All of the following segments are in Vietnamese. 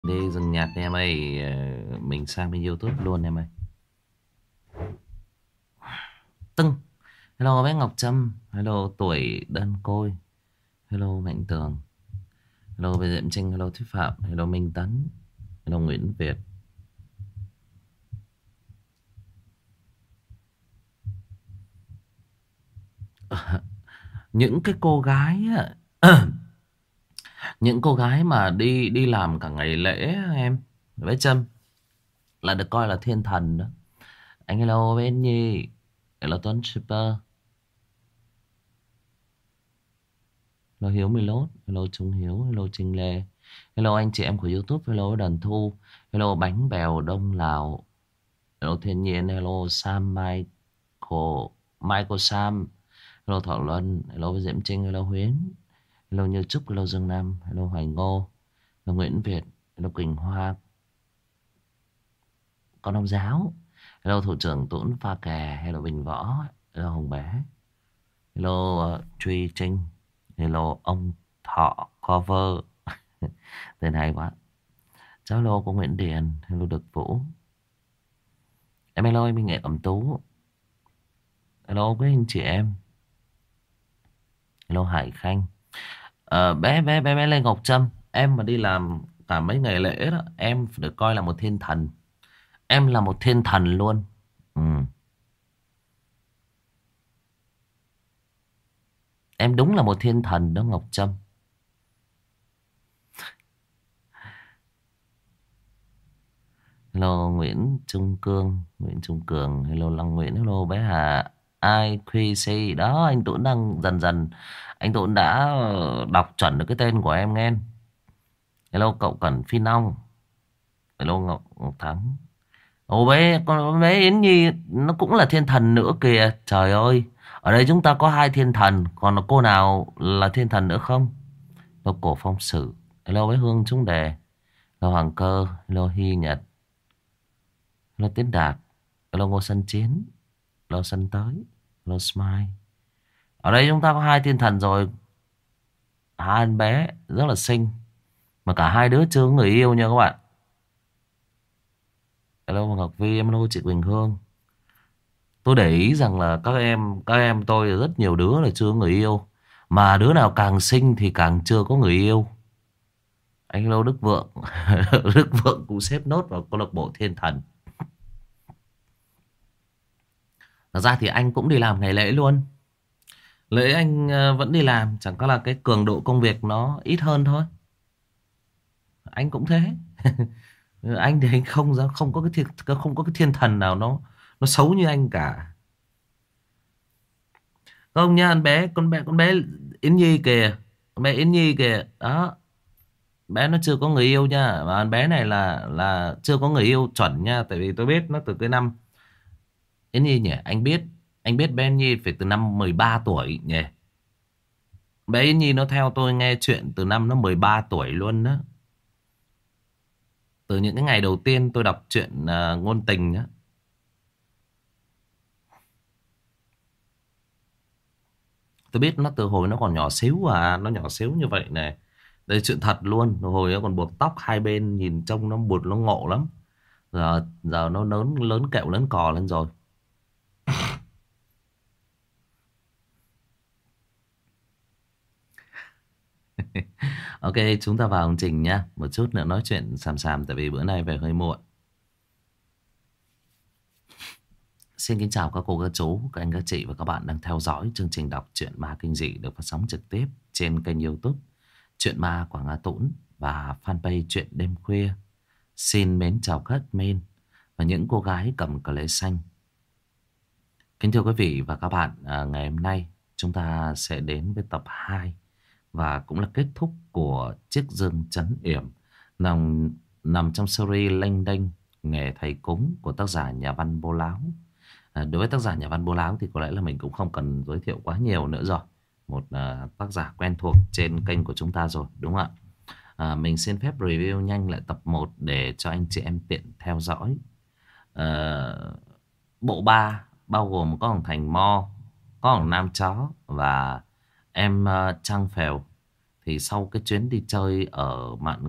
Đi dừng nhạc đi em ơi. Mình sang bên YouTube luôn em ơi. Tưng. Hello bé Ngọc Trâm. Hello tuổi đơn côi. Hello Mạnh Tường. Hello bé Diệm Trinh. Hello Thúy Phạm. Hello Minh Tấn. Hello Nguyễn Việt. Những cái cô gái á, những cô gái mà đi đi làm cả ngày lễ á em, bé Trâm, là được coi là thiên thần đó. Anh hello bé Nhi. Hello Tuấn Shipper. Hello Hiếu Milot. Hello Trung Hiếu. Hello Trinh Lê. Hello anh chị em của YouTube. Hello Đần Thu. Hello Bánh Bèo Đông Lào. Hello Thiên Nhiên. Hello Sam Michael. Michael Sam. Hello Thọ Luân. Hello Diễm Trinh. Hello Huyến. Hello Như Trúc. Hello Dương Nam. Hello Hoài Ngô. Hello Nguyễn Việt. Hello Quỳnh Hoa. Con ông giáo. Hello Thủ trưởng Tuấn Pha Kè. Hello Bình Võ. Hello Hồng Bé. Hello Truy Trinh. Hello ông Thọ Cover. Tên hay quá. Cháu hello cô Nguyễn Điền. Hello Đực Vũ. Em hello em Nghệ Cẩm Tú. Hello quý anh chị em. Hello Hải Khanh. Bé Lê Ngọc Trâm, em mà đi làm cả mấy ngày lễ đó, em được coi là một thiên thần. Em là một thiên thần luôn. Ừ. Em đúng là một thiên thần đó Ngọc Trâm. Hello Nguyễn Trung Cương. Nguyễn Trung Cường. Hello Long Nguyễn. Hello bé Hà. IQC đó, anh Tuấn đang dần dần, anh Tuấn đã đọc chuẩn được cái tên của em nghe. Hello cậu Cẩn Phi Nông. Hello Ngọc Thắng. Ồ con bé Yến Nhi nó cũng là thiên thần nữa kìa. Trời ơi, ở đây chúng ta có hai thiên thần, còn có cô nào là thiên thần nữa không? Hello Cổ Phong Sử. Hello bé Hương Trung Đề. Hello Hoàng Cơ. Hello Hy Nhật. Hello Tiến Đạt. Hello Ngô Sân Chiến. Hello Sân Tới. Hello Smile. Ở đây chúng ta có hai thiên thần rồi. Hai anh bé rất là xinh, mà cả hai đứa chưa có người yêu nha các bạn. Hello Ngọc Vi. Hello chị Quỳnh Hương. Tôi để ý rằng là các em tôi là rất nhiều đứa là chưa có người yêu, mà đứa nào càng xinh thì càng chưa có người yêu. Anh hello Đức Vượng. Đức Vượng cũng xếp nốt vào câu lạc bộ thiên thần. Thật ra thì anh cũng đi làm ngày lễ luôn. Lễ anh vẫn đi làm, chẳng qua là cái cường độ công việc nó ít hơn thôi. Anh cũng thế. Anh thì anh không có không có cái thiên thần nào nó xấu như anh cả. Không nha, con bé Yến Nhi kìa. Con bé Yến Nhi kìa. Đó. Bé nó chưa có người yêu nha. Và con bé này là chưa có người yêu chuẩn nha. Tại vì tôi biết nó từ cái năm Yến Nhi nhỉ. Anh biết bé Yến Nhi phải từ năm 13 tuổi nhỉ. Bé Yến Nhi nó theo tôi nghe chuyện từ năm nó 13 tuổi luôn đó. Từ những cái ngày đầu tiên tôi đọc truyện ngôn tình á. Tôi biết nó từ hồi nó còn nhỏ xíu à. Nó nhỏ xíu như vậy này. Đây chuyện thật luôn. Hồi nó còn buộc tóc hai bên, nhìn trông nó bụt nó ngộ lắm. Giờ nó lớn lớn kẹo lớn cò lên rồi. Ok, chúng ta vào hành trình nhá. Một chút nữa nói chuyện xàm xàm tại vì bữa nay về hơi muộn. Xin kính chào các cô, các chú, các anh, các chị và các bạn đang theo dõi chương trình đọc truyện ma kinh dị được phát sóng trực tiếp trên kênh YouTube Truyện Ma Quảng Á Tũng và fanpage Truyện Đêm Khuya. Xin mến chào các admin và những cô gái cầm cờ lê xanh. Kính thưa quý vị và các bạn, ngày hôm nay chúng ta sẽ đến với tập 2 và cũng là kết thúc của Chiếc Dương Trấn Yểm nằm trong series Lênh Đênh Nghề Thầy Cúng của tác giả nhà văn Bố Láo. Đối với tác giả nhà văn Bố Láo thì có lẽ là mình cũng không cần giới thiệu quá nhiều nữa rồi. Một tác giả quen thuộc trên kênh của chúng ta rồi, đúng không ạ? Mình xin phép review nhanh lại tập 1 để cho anh chị em tiện theo dõi. Bộ 3 bao gồm có thằng Thành Mo, có thằng Nam Chó và em Trang Phèo. Thì sau cái chuyến đi chơi ở Mạn Ngược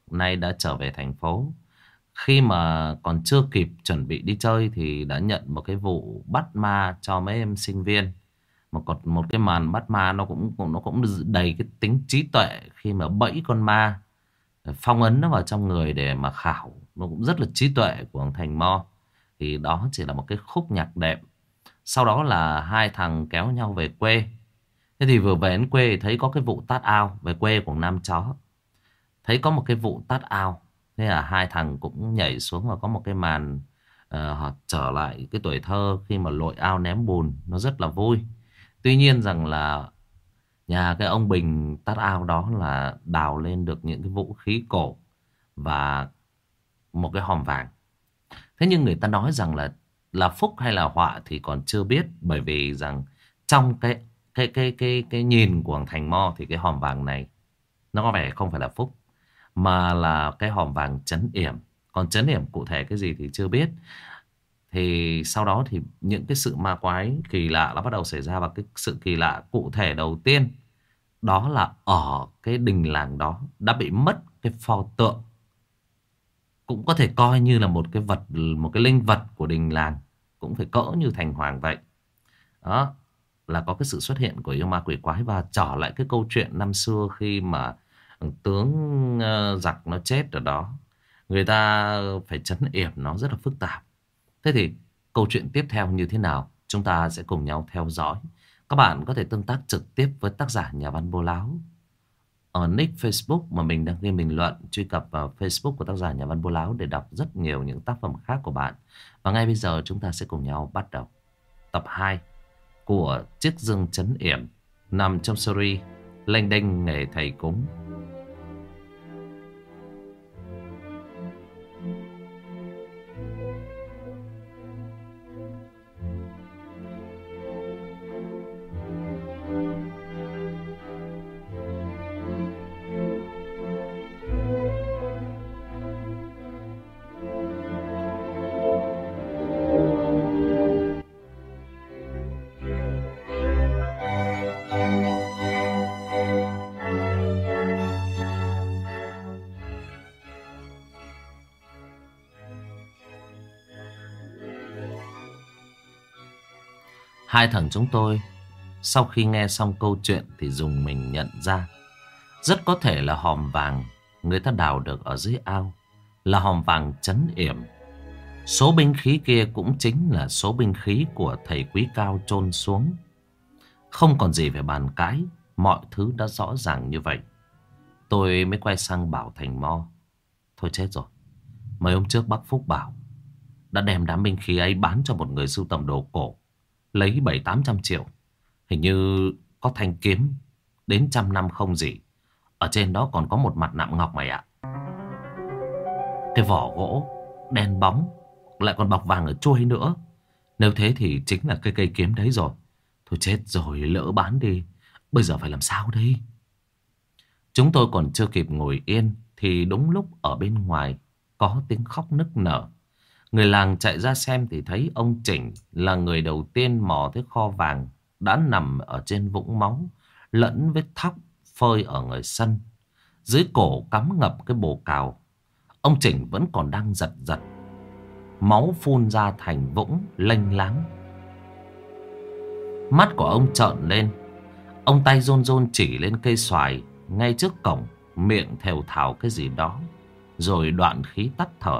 nay đã trở về thành phố. Khi mà còn chưa kịp chuẩn bị đi chơi thì đã nhận một cái vụ bắt ma cho mấy em sinh viên. Một cái màn bắt ma nó cũng đầy cái tính trí tuệ, khi mà bẫy con ma, phong ấn nó vào trong người để mà khảo. Nó cũng rất là trí tuệ của ông Thành Mo. Thì đó chỉ là một cái khúc nhạc đệm. Sau đó là hai thằng kéo nhau về quê. Thế thì vừa về đến quê thấy có cái vụ tát ao. Về quê của Nam Chó thấy có một cái vụ tát ao. Thế là hai thằng cũng nhảy xuống và có một cái màn họ trở lại cái tuổi thơ khi mà lội ao ném bùn. Nó rất là vui. Tuy nhiên rằng là nhà cái ông Bình tát ao đó là đào lên được những cái vũ khí cổ và một cái hòm vàng. Thế nhưng người ta nói rằng là phúc hay là họa thì còn chưa biết, bởi vì rằng trong cái nhìn của thằng Thành Mo thì cái hòm vàng này nó có vẻ không phải là phúc, mà là cái hòm vàng trấn yểm. Còn trấn yểm cụ thể cái gì thì chưa biết. Thì sau đó thì những cái sự ma quái kỳ lạ nó bắt đầu xảy ra. Và cái sự kỳ lạ cụ thể đầu tiên đó là ở cái đình làng đó đã bị mất cái pho tượng, cũng có thể coi như là một cái vật, một cái linh vật của đình làng, cũng phải cỡ như thành hoàng vậy. Đó là có cái sự xuất hiện của yêu ma quỷ quái. Và trở lại cái câu chuyện năm xưa khi mà tướng giặc nó chết ở đó, người ta phải trấn yểm, nó rất là phức tạp. Thế thì câu chuyện tiếp theo như thế nào chúng ta sẽ cùng nhau theo dõi. Các bạn có thể tương tác trực tiếp với tác giả Nhà Văn Bố Láo ở nick Facebook mà mình đang ghi bình luận. Truy cập vào Facebook của tác giả Nhà Văn Bố Láo để đọc rất nhiều những tác phẩm khác của bạn. Và ngay bây giờ chúng ta sẽ cùng nhau bắt đầu tập 2 của Chiếc Dương Trấn Yểm, nằm trong series Lênh Đênh Nghề Thầy Cúng. Hai thằng chúng tôi sau khi nghe xong câu chuyện thì dùng mình nhận ra, rất có thể là hòm vàng người ta đào được ở dưới ao là hòm vàng trấn yểm. Số binh khí kia cũng chính là số binh khí của thầy Quý Cao chôn xuống. Không còn gì phải bàn cãi, mọi thứ đã rõ ràng như vậy. Tôi mới quay sang bảo Thành Mo: thôi chết rồi, mấy hôm trước bác Phúc bảo đã đem đám binh khí ấy bán cho một người sưu tầm đồ cổ, lấy 700-800 triệu. Hình như có thanh kiếm đến 100 năm không gì. Ở trên đó còn có một mặt nạm ngọc mày ạ. Cái vỏ gỗ đen bóng, lại còn bọc vàng ở chuôi nữa. Nếu thế thì chính là cái cây kiếm đấy rồi. Thôi chết rồi, lỡ bán đi, bây giờ phải làm sao đây? Chúng tôi còn chưa kịp ngồi yên thì đúng lúc ở bên ngoài có tiếng khóc nức nở. Người làng chạy ra xem thì thấy ông Chỉnh là người đầu tiên mò tới kho vàng, đã nằm ở trên vũng máu, lẫn vết thóc phơi ở ngoài sân. Dưới cổ cắm ngập cái bồ cào. Ông Chỉnh vẫn còn đang giật giật, máu phun ra thành vũng lênh láng. Mắt của ông trợn lên. Ông tay run run chỉ lên cây xoài ngay trước cổng, miệng thều thào cái gì đó, rồi đoạn khí tắt thở.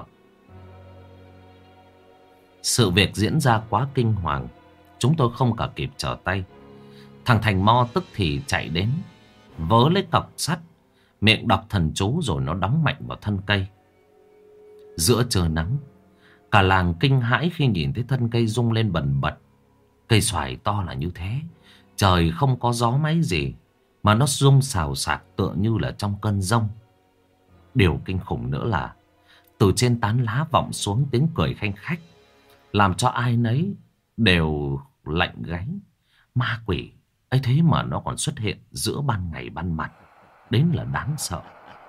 Sự việc diễn ra quá kinh hoàng, chúng tôi không cả kịp trở tay. Thằng Thành Mo tức thì chạy đến, vớ lấy cọc sắt, miệng đọc thần chú rồi nó đóng mạnh vào thân cây. Giữa trời nắng, cả làng kinh hãi khi nhìn thấy thân cây rung lên bần bật. Cây xoài to là như thế, trời không có gió máy gì mà nó rung xào xạc tựa như là trong cơn giông. Điều kinh khủng nữa là từ trên tán lá vọng xuống tiếng cười khanh khách, làm cho ai nấy đều lạnh gáy. Ma quỷ ấy thế mà nó còn xuất hiện giữa ban ngày ban mặt, đến là đáng sợ.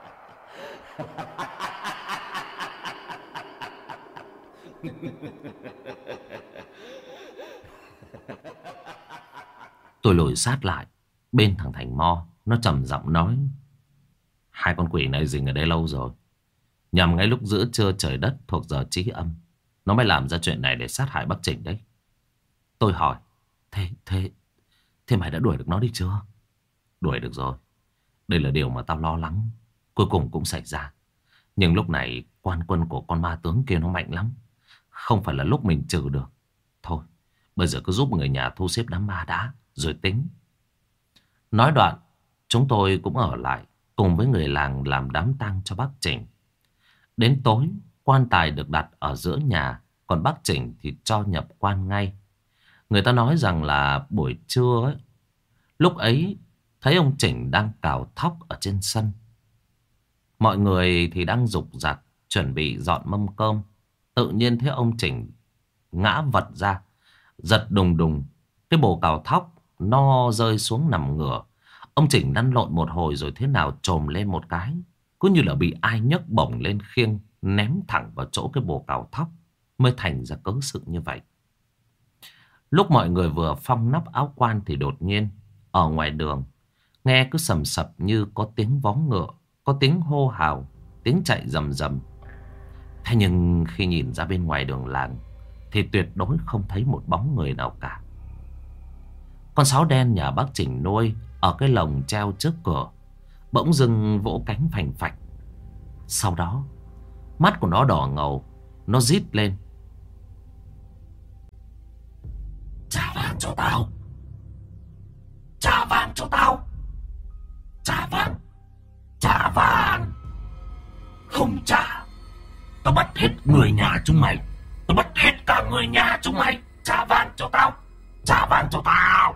Tôi lùi sát lại bên thằng Thành Mo, nó trầm giọng nói: hai con quỷ này rình ở đây lâu rồi, Nhằm ngay lúc giữa trưa trời đất thuộc giờ trí âm, nó mới làm ra chuyện này để sát hại bác Trình đấy. Tôi hỏi, thế thế thế mày đã đuổi được nó đi chưa? Đuổi được rồi. Đây là điều mà tao lo lắng, cuối cùng cũng xảy ra. Nhưng lúc này quan quân của con ma tướng kia nó mạnh lắm, không phải là lúc mình trừ được. Thôi, bây giờ cứ giúp người nhà thu xếp đám ma đã, rồi tính. Nói đoạn, chúng tôi cũng ở lại cùng với người làng làm đám tang cho bác Trình. Đến tối, quan tài được đặt ở giữa nhà, còn bác Trình thì cho nhập quan ngay. Người ta nói rằng là buổi trưa ấy, lúc ấy thấy ông Trình đang cào thóc ở trên sân. Mọi người thì đang rục rặc chuẩn bị dọn mâm cơm. Tự nhiên thấy ông Trình ngã vật ra, giật đùng đùng. Cái bồ cào thóc nó rơi xuống nằm ngửa. Ông Trình lăn lộn một hồi rồi thế nào chồm lên một cái, cứ như là bị ai nhấc bổng lên khiêng, ném thẳng vào chỗ cái bồ cào thóc, mới thành ra cớ sự như vậy. Lúc mọi người vừa phong nắp áo quan thì đột nhiên ở ngoài đường nghe cứ sầm sập như có tiếng vó ngựa, có tiếng hô hào, tiếng chạy rầm rầm. Thế nhưng khi nhìn ra bên ngoài đường làng thì tuyệt đối không thấy một bóng người nào cả. Con sáo đen nhà bác Trình nuôi ở cái lồng treo trước cửa bỗng dưng vỗ cánh phành phạch. Sau đó mắt của nó đỏ ngầu, nó rít lên: trả vàng cho tao, trả vàng cho tao, trả vàng, trả vàng. Không trả, tao bắt hết người nhà chúng mày, tao bắt hết cả người nhà chúng mày. Trả vàng cho tao, trả vàng cho tao.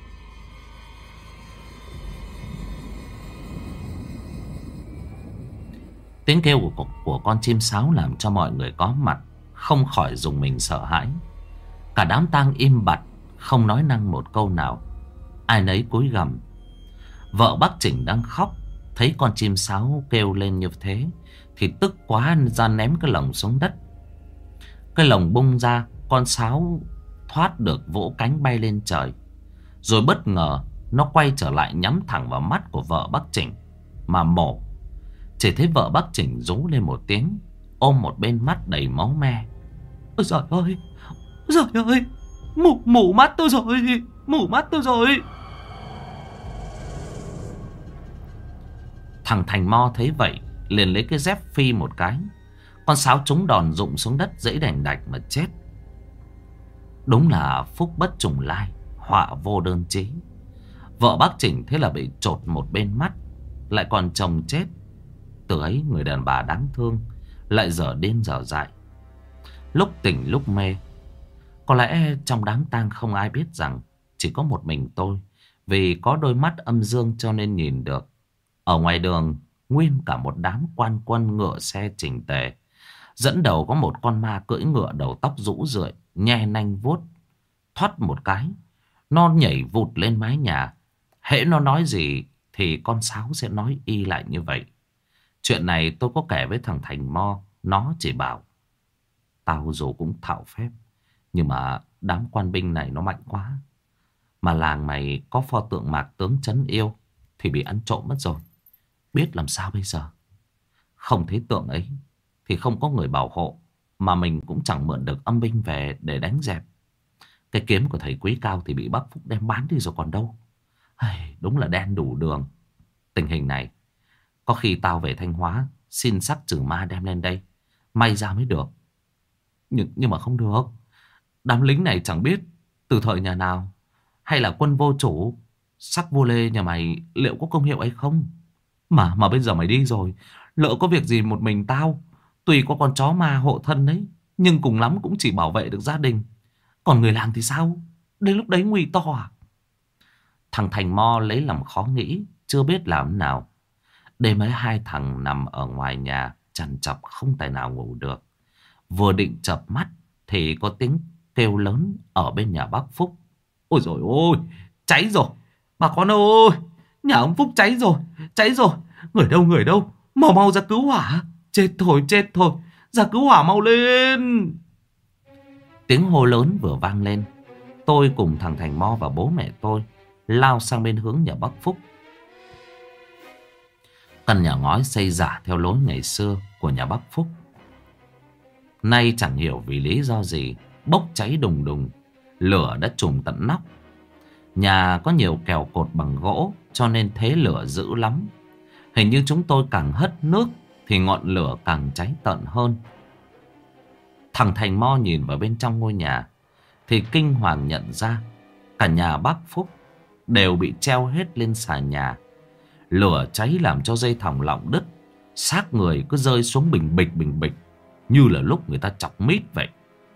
Tiếng kêu của con chim sáo làm cho mọi người có mặt không khỏi rùng mình sợ hãi. Cả đám tang im bặt, không nói năng một câu nào, ai nấy cúi gằm. Vợ bác Trình đang khóc, thấy con chim sáo kêu lên như thế thì tức quá ra ném cái lồng xuống đất. Cái lồng bung ra, con sáo thoát được vỗ cánh bay lên trời. Rồi bất ngờ nó quay trở lại nhắm thẳng vào mắt của vợ bác Trình mà mổ. Chỉ thấy vợ bác Trình rú lên một tiếng, ôm một bên mắt đầy máu me. Ôi giời ơi, trời ơi, mù mắt tôi rồi, mù mắt tôi rồi. Thằng Thành Mo thấy vậy liền lấy cái dép phi một cái. Con sáo trúng đòn rụng xuống đất dãy đành đạch mà chết. Đúng là phúc bất trùng lai, họa vô đơn chí. Vợ bác Trình thế là bị chột một bên mắt, lại còn chồng chết. Từ ấy người đàn bà đáng thương lại dở điên dở dại, lúc tỉnh lúc mê. Có lẽ trong đám tang không ai biết rằng chỉ có một mình tôi, vì có đôi mắt âm dương cho nên nhìn được. Ở ngoài đường nguyên cả một đám quan quân ngựa xe chỉnh tề. Dẫn đầu có một con ma cưỡi ngựa đầu tóc rũ rượi, nhe nanh vuốt. Thoát một cái, nó nhảy vụt lên mái nhà. Hễ nó nói gì thì con sáo sẽ nói y lại như vậy. Chuyện này tôi có kể với thằng Thành Mo, nó chỉ bảo: tao dù cũng thạo phép, nhưng mà đám quan binh này nó mạnh quá. Mà làng mày có pho tượng Mạc Tướng trấn yêu thì bị ăn trộm mất rồi, biết làm sao bây giờ. Không thấy tượng ấy thì không có người bảo hộ, mà mình cũng chẳng mượn được âm binh về để đánh dẹp. Cái kiếm của thầy Quý Cao thì bị bác Phúc đem bán đi rồi còn đâu. Đúng là đen đủ đường. Tình hình này có khi tao về Thanh Hóa xin sắc trừ ma đem lên đây, may ra mới được. Nhưng mà không được. Đám lính này chẳng biết từ thời nhà nào, hay là quân vô chủ. Sắc vô lê nhà mày liệu có công hiệu hay không? Mà bây giờ mày đi rồi, lỡ có việc gì một mình tao, tuy có con chó ma hộ thân đấy, nhưng cùng lắm cũng chỉ bảo vệ được gia đình. Còn người làng thì sao? Đến lúc đấy nguy to à? Thằng Thành Mo lấy làm khó nghĩ, chưa biết làm nào. Đêm ấy hai thằng nằm ở ngoài nhà trằn trọc không tài nào ngủ được. Vừa định chợp mắt thì có tiếng kêu lớn ở bên nhà bác Phúc. Ôi dồi ôi, cháy rồi, bà con ơi, nhà ông Phúc cháy rồi, cháy rồi. Người đâu, mau ra cứu hỏa. Chết thôi, ra cứu hỏa mau lên. Tiếng hô lớn vừa vang lên, tôi cùng thằng Thành Mo và bố mẹ tôi lao sang bên hướng nhà bác Phúc. Căn nhà ngói xây giả theo lối ngày xưa, của nhà bác Phúc. Nay chẳng hiểu vì lý do gì, bốc cháy đùng đùng, lửa đã trùm tận nóc. Nhà có nhiều kèo cột bằng gỗ cho nên thế lửa dữ lắm. Hình như chúng tôi càng hất nước thì ngọn lửa càng cháy tận hơn. Thằng Thành Mo nhìn vào bên trong ngôi nhà thì kinh hoàng nhận ra cả nhà bác Phúc đều bị treo hết lên xà nhà. Lửa cháy làm cho dây thòng lọng đứt, xác người cứ rơi xuống bình bịch như là lúc người ta chọc mít vậy.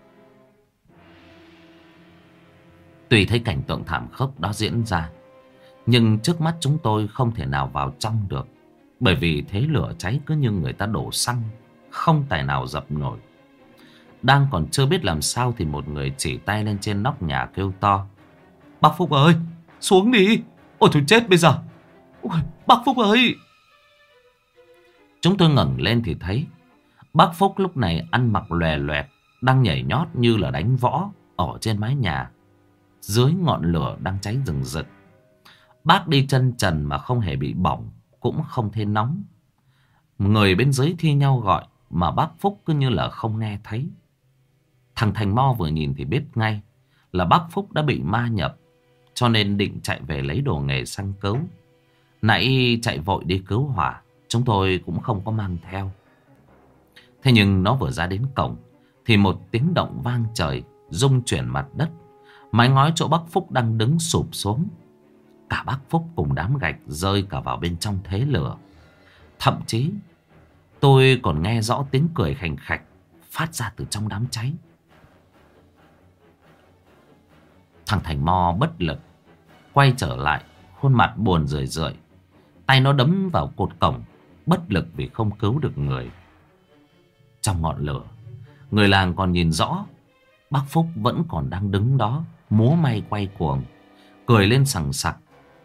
Tuy thấy cảnh tượng thảm khốc đó diễn ra, nhưng trước mắt chúng tôi không thể nào vào trong được, bởi vì thế lửa cháy cứ như người ta đổ xăng, không tài nào dập nổi. Đang còn chưa biết làm sao thì một người chỉ tay lên trên nóc nhà kêu to: "Bác Phúc ơi, xuống đi! Ôi thôi chết bây giờ! Ôi, bác Phúc ơi!" Chúng tôi ngẩng lên thì thấy bác Phúc lúc này ăn mặc lòe loẹt, đang nhảy nhót như là đánh võ ở trên mái nhà, dưới ngọn lửa đang cháy rừng rực. Bác đi chân trần mà không hề bị bỏng, cũng không thấy nóng. Người bên dưới thi nhau gọi mà bác Phúc cứ như là không nghe thấy. Thằng Thành Mo vừa nhìn thì biết ngay là bác Phúc đã bị ma nhập, cho nên định chạy về lấy đồ nghề sang cứu. Nãy chạy vội đi cứu hỏa, chúng tôi cũng không có mang theo. Thế nhưng nó vừa ra đến cổng thì một tiếng động vang trời, rung chuyển mặt đất. Mái ngói chỗ bác Phúc đang đứng sụp xuống. Cả bác Phúc cùng đám gạch rơi cả vào bên trong thế lửa. Thậm chí tôi còn nghe rõ tiếng cười khành khạch phát ra từ trong đám cháy. Thằng Thành Mo bất lực quay trở lại, khuôn mặt buồn rười rượi. Tay nó đấm vào cột cổng, bất lực vì không cứu được người. Trong ngọn lửa, người làng còn nhìn rõ bác Phúc vẫn còn đang đứng đó, múa may quay cuồng, cười lên sằng sặc.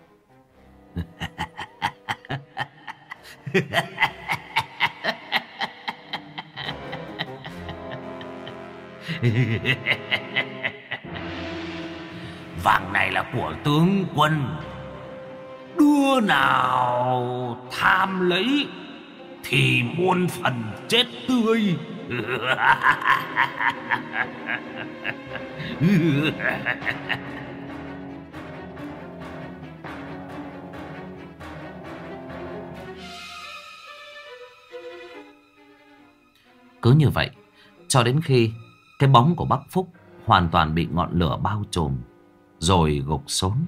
Vàng này là của tướng quân, đứa nào tham lấy thì muôn phần chết tươi. Cứ như vậy cho đến khi cái bóng của bác Phúc hoàn toàn bị ngọn lửa bao trùm rồi gục xuống.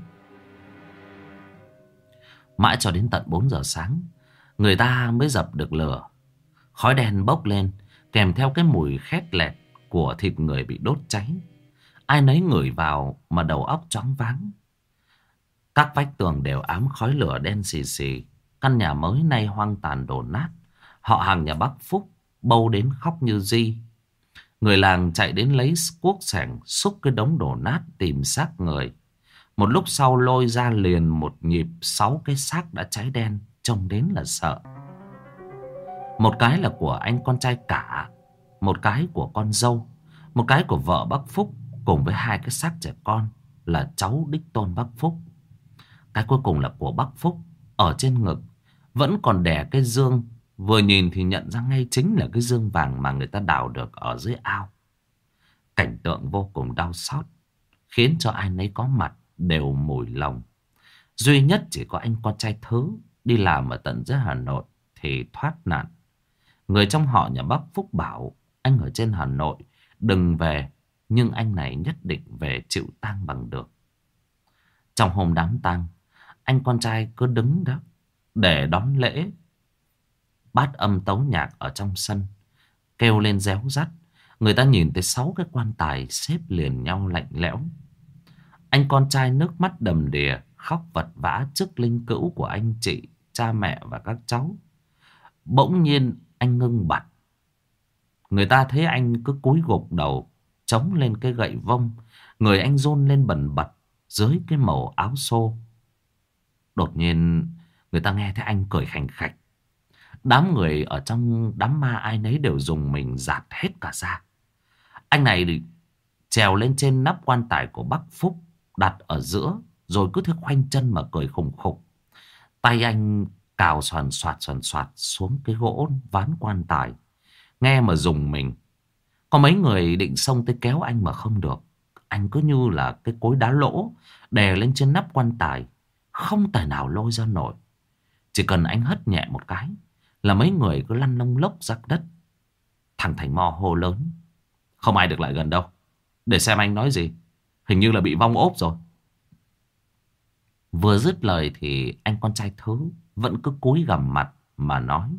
Mãi cho đến tận 4 giờ sáng người ta mới dập được lửa. Khói đen bốc lên kèm theo cái mùi khét lẹt của thịt người bị đốt cháy. Ai nấy ngửi vào mà đầu óc choáng váng. Các vách tường đều ám khói lửa đen xì xì. Căn nhà mới nay hoang tàn đổ nát. Họ hàng nhà bác Phúc bâu đến khóc như di. Người làng chạy đến lấy cuốc xẻng xúc cái đống đổ nát tìm xác người. Một lúc sau lôi ra liền một nhịp 6 cái xác đã cháy đen, trông đến là sợ. Một cái là của anh con trai cả, một cái của con dâu, một cái của vợ bác Phúc, cùng với 2 cái xác trẻ con là cháu đích tôn bác Phúc. Cái cuối cùng là của bác Phúc, ở trên ngực vẫn còn đè cái dương, vừa nhìn thì nhận ra ngay chính là cái dương vàng mà người ta đào được ở dưới ao. Cảnh tượng vô cùng đau xót, khiến cho ai nấy có mặt đều mủi lòng. Duy nhất chỉ có anh con trai Thứ đi làm ở tận dưới Hà Nội thì thoát nạn. Người trong họ nhà bác Phúc bảo anh ở trên Hà Nội đừng về, nhưng anh này nhất định về chịu tang bằng được. Trong hôm đám tang, anh con trai cứ đứng đó để đón lễ. Bát âm tấu nhạc ở trong sân kêu lên réo rắt. Người ta nhìn thấy 6 cái quan tài xếp liền nhau lạnh lẽo. Anh con trai nước mắt đầm đìa khóc vật vã trước linh cữu của anh chị, cha mẹ và các cháu. Bỗng nhiên anh ngưng bặt. Người ta thấy anh cứ cúi gục đầu chống lên cái gậy vông. Người anh run lên bần bật dưới cái màu áo xô. Đột nhiên người ta nghe thấy anh cười khành khạch. Đám người ở trong đám ma ai nấy đều dùng mình giạt hết cả ra. Anh này trèo lên trên nắp quan tài của bác Phúc, đặt ở giữa, rồi cứ thế khoanh chân mà cười khùng khục. Tay anh cào xoàn xoạt xuống cái gỗ ván quan tài. Nghe mà rùng mình. Có mấy người định xông tới kéo anh mà không được. Anh cứ như là cái cối đá lỗ đè lên trên nắp quan tài, không tài nào lôi ra nổi. Chỉ cần anh hất nhẹ một cái là mấy người cứ lăn lông lốc ra đất. Thằng Thành Mo hô lớn: "Không ai được lại gần đâu, để xem anh nói gì. Hình như là bị vong ốp rồi." Vừa dứt lời thì anh con trai Thứ vẫn cứ cúi gằm mặt mà nói: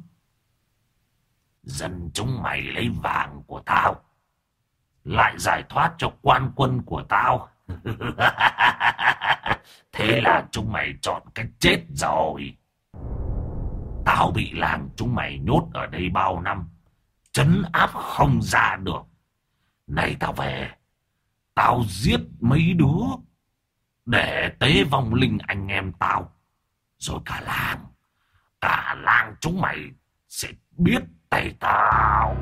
"Dân chúng mày lấy vàng của tao, lại giải thoát cho quan quân của tao. Thế là chúng mày chọn cách chết rồi. Tao bị làng chúng mày nhốt ở đây bao năm, trấn áp không ra được. Này tao về, tao giết mấy đứa để tế vong linh anh em tao. Rồi cả làng chúng mày sẽ biết tay tao."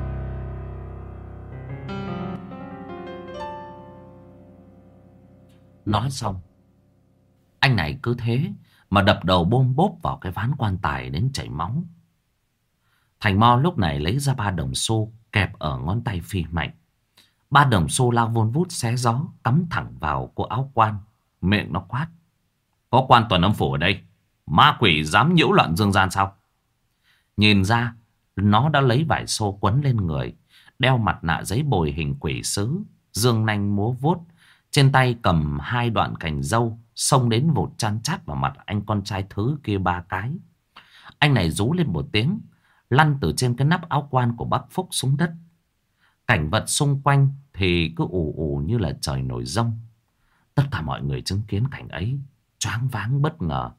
Nói xong, anh này cứ thế mà đập đầu bôm bốp vào cái ván quan tài đến chảy máu. Thành Mo lúc này lấy ra 3 đồng xu kẹp ở ngón tay phì mạnh. 3 đồng xu lao vun vút xé gió cắm thẳng vào cô áo quan. Miệng nó quát: "Có quan tuần âm phủ ở đây, ma quỷ dám nhiễu loạn dương gian sao?" Nhìn ra nó đã lấy vải xô quấn lên người, đeo mặt nạ giấy bồi hình quỷ sứ, dương nanh múa vuốt, trên tay cầm 2 đoạn cành dâu, xông đến vụt chan chát vào mặt anh con trai Thứ kia 3 cái. Anh này rú lên một tiếng, lăn từ trên cái nắp áo quan của bác Phúc xuống đất. Cảnh vật xung quanh thì cứ ù ù như là trời nổi giông. Tất cả mọi người chứng kiến cảnh ấy choáng váng bất ngờ.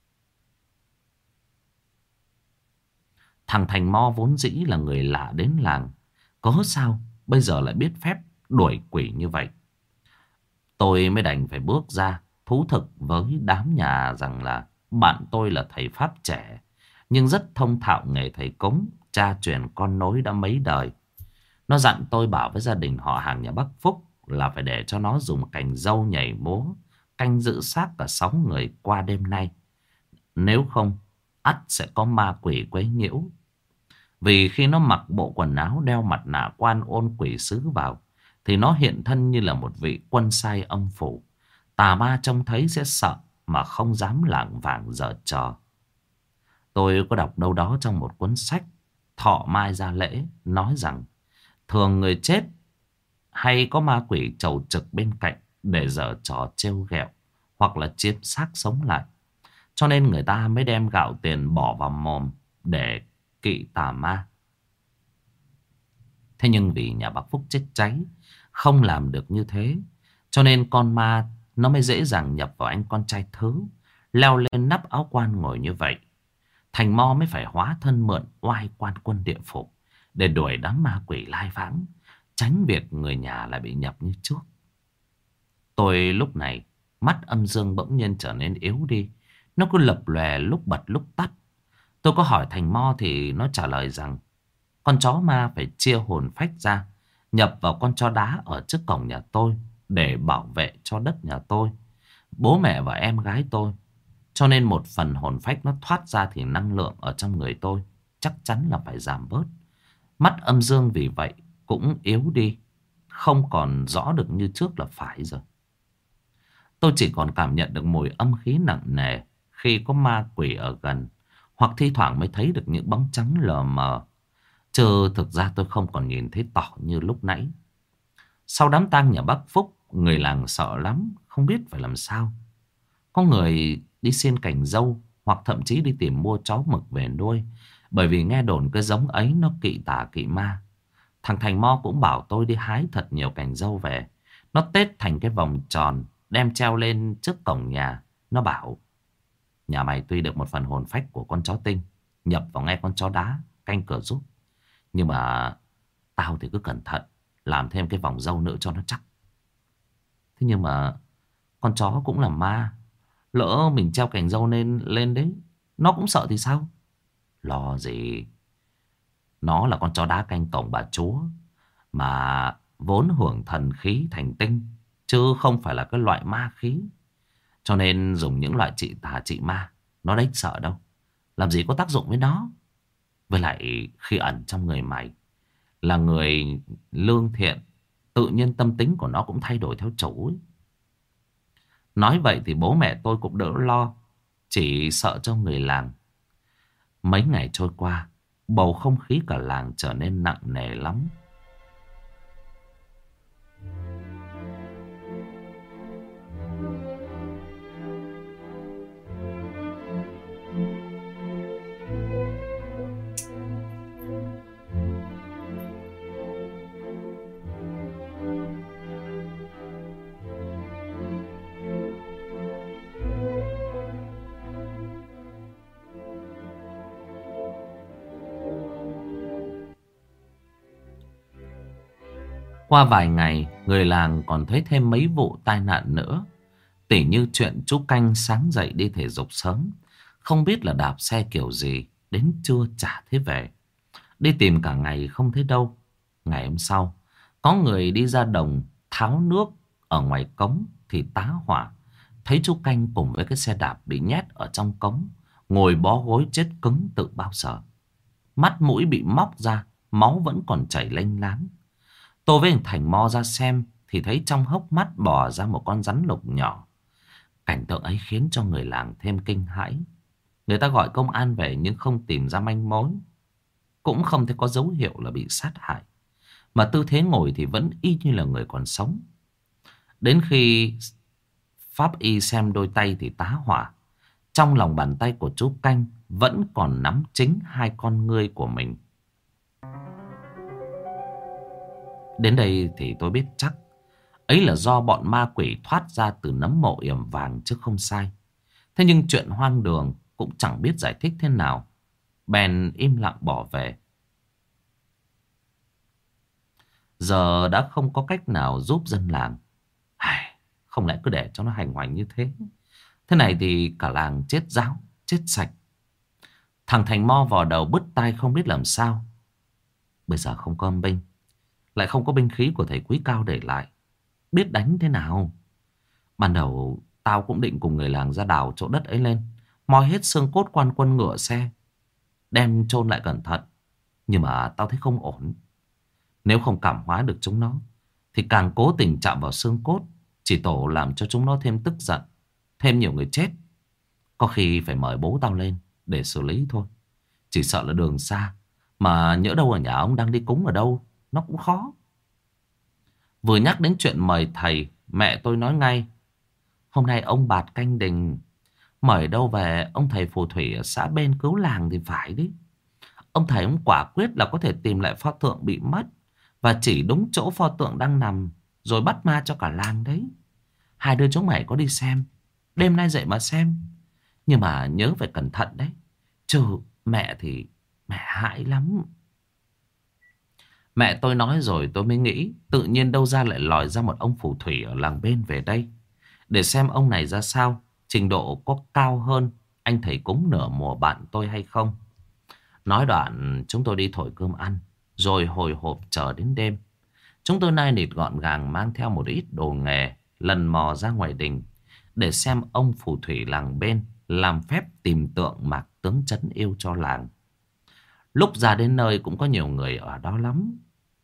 Thằng Thành Mo vốn dĩ là người lạ đến làng, có sao bây giờ lại biết phép đuổi quỷ như vậy. Tôi mới đành phải bước ra thú thực với đám nhà rằng là bạn tôi là thầy pháp trẻ, nhưng rất thông thạo nghề thầy cúng, cha truyền con nối đã mấy đời. Nó dặn tôi bảo với gia đình họ hàng nhà bác Phúc là phải để cho nó dùng cành dâu nhảy múa canh giữ xác cả 6 người qua đêm nay. Nếu không, ắt sẽ có ma quỷ quấy nhiễu. Vì khi nó mặc bộ quần áo đeo mặt nạ quan ôn quỷ sứ vào thì nó hiện thân như là một vị quân sai âm phủ. Tà ma trông thấy sẽ sợ mà không dám lảng vảng giở trò. Tôi có đọc đâu đó trong một cuốn sách Thọ Mai Gia Lễ nói rằng thường người chết hay có ma quỷ chầu trực bên cạnh để giở trò trêu ghẹo hoặc là chiếm xác sống lại. Cho nên người ta mới đem gạo tiền bỏ vào mồm để kỵ tà ma. Thế nhưng vì nhà bác Phúc chết cháy, không làm được như thế, cho nên con ma nó mới dễ dàng nhập vào anh con trai Thứ, leo lên nắp áo quan ngồi như vậy. Thành Mo mới phải hóa thân mượn oai quan quân địa phủ để đuổi đám ma quỷ lai vãng, tránh việc người nhà lại bị nhập như trước. Tôi lúc này mắt âm dương bỗng nhiên trở nên yếu đi, nó cứ lập lòe lúc bật lúc tắt. Tôi có hỏi Thành Mo thì nó trả lời rằng con chó ma phải chia hồn phách ra, nhập vào con chó đá ở trước cổng nhà tôi để bảo vệ cho đất nhà tôi, bố mẹ và em gái tôi. Cho nên một phần hồn phách nó thoát ra thì năng lượng ở trong người tôi chắc chắn là phải giảm bớt. Mắt âm dương vì vậy cũng yếu đi, không còn rõ được như trước là phải rồi. Tôi chỉ còn cảm nhận được mùi âm khí nặng nề khi có ma quỷ ở gần, hoặc thi thoảng mới thấy được những bóng trắng lờ mờ. Chứ thực ra tôi không còn nhìn thấy tỏ như lúc nãy. Sau đám tang nhà bác Phúc, người làng sợ lắm, không biết phải làm sao. Có người đi xin cành dâu, hoặc thậm chí đi tìm mua chó mực về nuôi, bởi vì nghe đồn cái giống ấy nó kỵ tà kỵ ma. Thằng Thành Mo cũng bảo tôi đi hái thật nhiều cành dâu về. Nó tết thành cái vòng tròn, đem treo lên trước cổng nhà. Nó bảo: nhà mày tuy được một phần hồn phách của con chó tinh nhập vào ngay con chó đá canh cửa giúp, nhưng mà tao thì cứ cẩn thận làm thêm cái vòng dâu nữa cho nó chắc. Thế nhưng mà con chó cũng là ma, lỡ mình treo cành dâu lên đấy, nó cũng sợ thì sao? Lo gì, nó là con chó đá canh cổng bà chúa, mà vốn hưởng thần khí thành tinh, chứ không phải là cái loại ma khí. Cho nên dùng những loại trị tà trị ma, nó đếch sợ đâu. làm gì có tác dụng với nó. Với lại khi ẩn trong người mày là người lương thiện, tự nhiên tâm tính của nó cũng thay đổi theo chủ ấy. Nói vậy thì bố mẹ tôi cũng đỡ lo, chỉ sợ cho người làng. Mấy ngày trôi qua, bầu không khí cả làng trở nên nặng nề lắm. Qua vài ngày, người làng còn thấy thêm mấy vụ tai nạn nữa. Tỉ như chuyện chú Canh sáng dậy đi thể dục sớm, không biết là đạp xe kiểu gì, đến trưa chả thấy về. Đi tìm cả ngày không thấy đâu. Ngày hôm sau, có người đi ra đồng tháo nước ở ngoài cống thì tá hỏa. Thấy chú Canh cùng với cái xe đạp bị nhét ở trong cống, ngồi bó gối chết cứng tự bao giờ. Mắt mũi bị móc ra, máu vẫn còn chảy lênh láng. Tôi với anh Thành mo ra xem thì thấy trong hốc mắt bò ra một con rắn lục nhỏ. Cảnh tượng ấy khiến cho người làng thêm kinh hãi. Người ta gọi công an về nhưng không tìm ra manh mối, cũng không thấy có dấu hiệu là bị sát hại. Mà tư thế ngồi thì vẫn y như là người còn sống. Đến khi pháp y xem đôi tay thì tá hỏa. Trong lòng bàn tay của chú Canh vẫn còn nắm chính hai con ngươi của mình. Đến đây thì tôi biết chắc ấy là do bọn ma quỷ thoát ra từ nấm mộ yểm vàng chứ không sai. Thế nhưng chuyện hoang đường cũng chẳng biết giải thích thế nào, bèn im lặng bỏ về. Giờ đã không có cách nào giúp dân làng. Không lẽ cứ để cho nó hành hoành như thế? Thế này thì cả làng chết ráo, chết sạch. Thằng Thành mo vò đầu bứt tai không biết làm sao. Bây giờ không có âm binh, lại không có binh khí của thầy Quý Cao để lại, biết đánh thế nào? Ban đầu tao cũng định cùng người làng ra đào chỗ đất ấy lên, moi hết xương cốt quan quân ngựa xe, đem chôn lại cẩn thận. Nhưng mà tao thấy không ổn. Nếu không cảm hóa được chúng nó thì càng cố tình chạm vào xương cốt, chỉ tổ làm cho chúng nó thêm tức giận, thêm nhiều người chết. Có khi phải mời bố tao lên để xử lý thôi. Chỉ sợ là đường xa, mà nhỡ đâu ở nhà ông đang đi cúng ở đâu, nó cũng khó. Vừa nhắc đến chuyện mời thầy, mẹ tôi nói ngay: hôm nay ông Bạt canh đình mời đâu về ông thầy phù thủy ở xã bên cứu làng thì phải đấy. Ông thầy ông quả quyết là có thể tìm lại pho tượng bị mất, và chỉ đúng chỗ pho tượng đang nằm, rồi bắt ma cho cả làng đấy. Hai đứa chúng mày có đi xem, đêm nay dậy mà xem. Nhưng mà nhớ phải cẩn thận đấy, chứ mẹ thì mẹ hại lắm. Mẹ tôi nói rồi tôi mới nghĩ, tự nhiên đâu ra lại lòi ra một ông phù thủy ở làng bên về đây, để xem ông này ra sao, trình độ có cao hơn anh thầy cúng nửa mùa bạn tôi hay không. Nói đoạn chúng tôi đi thổi cơm ăn, rồi hồi hộp chờ đến đêm. Chúng tôi nai nịt gọn gàng mang theo một ít đồ nghề, lần mò ra ngoài đình để xem ông phù thủy làng bên làm phép tìm tượng Mạc Tướng trấn yêu cho làng. Lúc ra đến nơi cũng có nhiều người ở đó lắm.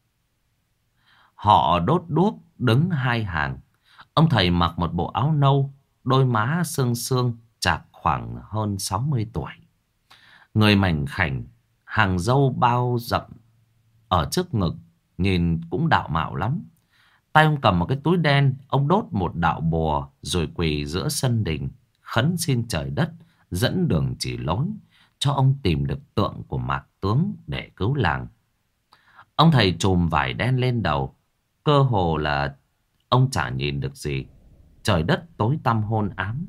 Họ đốt đuốc đứng hai hàng. Ông thầy mặc một bộ áo nâu, đôi má xương xương, chạc khoảng hơn 60 tuổi. Người mảnh khảnh, hàng râu bao rậm ở trước ngực, nhìn cũng đạo mạo lắm. Tay ông cầm một cái túi đen, ông đốt một đạo bùa rồi quỳ giữa sân đình, khấn xin trời đất dẫn đường chỉ lối cho ông tìm được tượng của Mạc Tướng để cứu làng. Ông thầy trùm vải đen lên đầu, cơ hồ là ông chả nhìn được gì. Trời đất tối tăm hôn ám.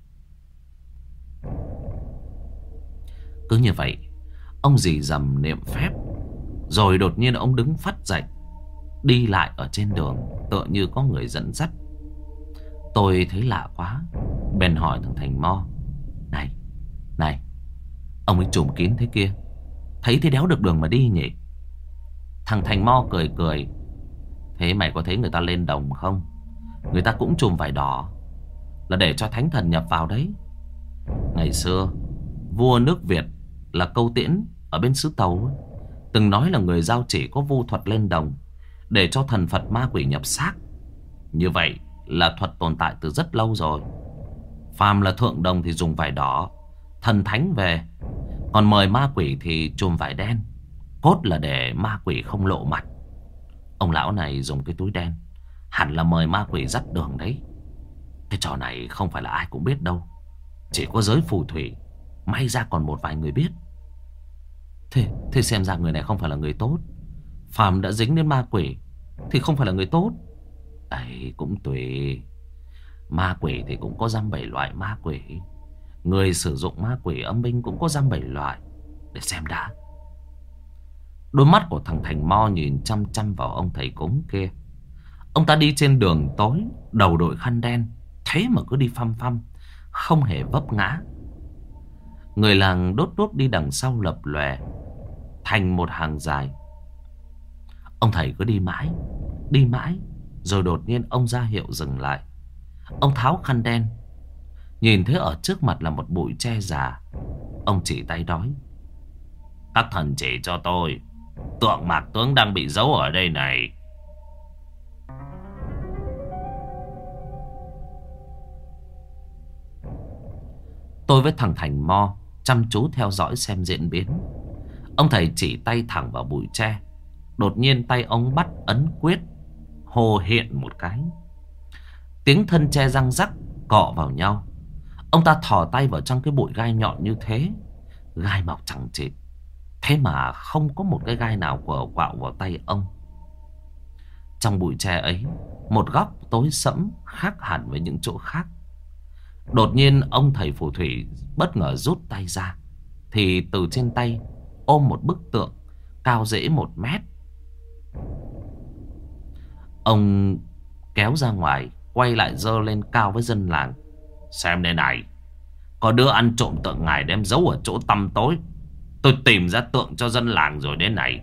Cứ như vậy, ông rì rầm niệm phép, rồi đột nhiên ông đứng phắt dậy, đi lại ở trên đường tựa như có người dẫn dắt. Tôi thấy lạ quá, bèn hỏi thằng Thành mo: Này, này, ông ấy trùm kín thế kia, thấy thế đéo được đường mà đi nhỉ? Thằng Thành mo cười cười: Thế mày có thấy người ta lên đồng không? Người ta cũng trùm vải đỏ, là để cho thánh thần nhập vào đấy. Ngày xưa vua nước Việt là Câu Tiễn ở bên xứ Tàu ấy, từng nói là người Dao chỉ có vu thuật lên đồng để cho thần Phật ma quỷ nhập xác. Như vậy là thuật tồn tại từ rất lâu rồi. Phàm là thượng đồng thì dùng vải đỏ, thần thánh về. Còn mời ma quỷ thì chùm vải đen, cốt là để ma quỷ không lộ mặt. Ông lão này dùng cái túi đen, hẳn là mời ma quỷ dắt đường đấy. Cái trò này không phải là ai cũng biết đâu, chỉ có giới phù thủy, may ra còn một vài người biết. Thế xem ra người này không phải là người tốt. Phàm đã dính đến ma quỷ thì không phải là người tốt. Ấy cũng tùy. Ma quỷ thì cũng có dăm bảy loại ma quỷ. Người sử dụng ma quỷ âm binh cũng có dăm bảy loại. Để xem đã. Đôi mắt của thằng Thành Mo nhìn chăm chăm vào ông thầy cúng kia. Ông ta đi trên đường tối, đầu đội khăn đen, thế mà cứ đi phăm phăm, không hề vấp ngã. Người làng đốt đốt đi đằng sau lập lòe thành một hàng dài. Ông thầy cứ đi mãi, rồi đột nhiên ông ra hiệu dừng lại. Ông tháo khăn đen, nhìn thấy ở trước mặt là một bụi tre già. Ông chỉ tay nói: các thần chỉ cho tôi, tượng Mạc Tướng đang bị giấu ở đây này. Tôi với thằng Thành Mo chăm chú theo dõi xem diễn biến. Ông thầy chỉ tay thẳng vào bụi tre. Đột nhiên tay ông bắt ấn quyết, hô hiện một cái. Tiếng thân tre răng rắc cọ vào nhau. Ông ta thò tay vào trong cái bụi gai nhọn như thế, gai mọc chẳng chịt, thế mà không có một cái gai nào quờ quạo vào tay ông. Trong bụi tre ấy, một góc tối sẫm khác hẳn với những chỗ khác. Đột nhiên ông thầy phù thủy bất ngờ rút tay ra, thì từ trên tay ôm một bức tượng cao rễ 1 mét. Ông kéo ra ngoài, quay lại giơ lên cao với dân làng: xem đây này, có đứa ăn trộm tượng ngài đem giấu ở chỗ tăm tối. Tôi tìm ra tượng cho dân làng rồi đấy này.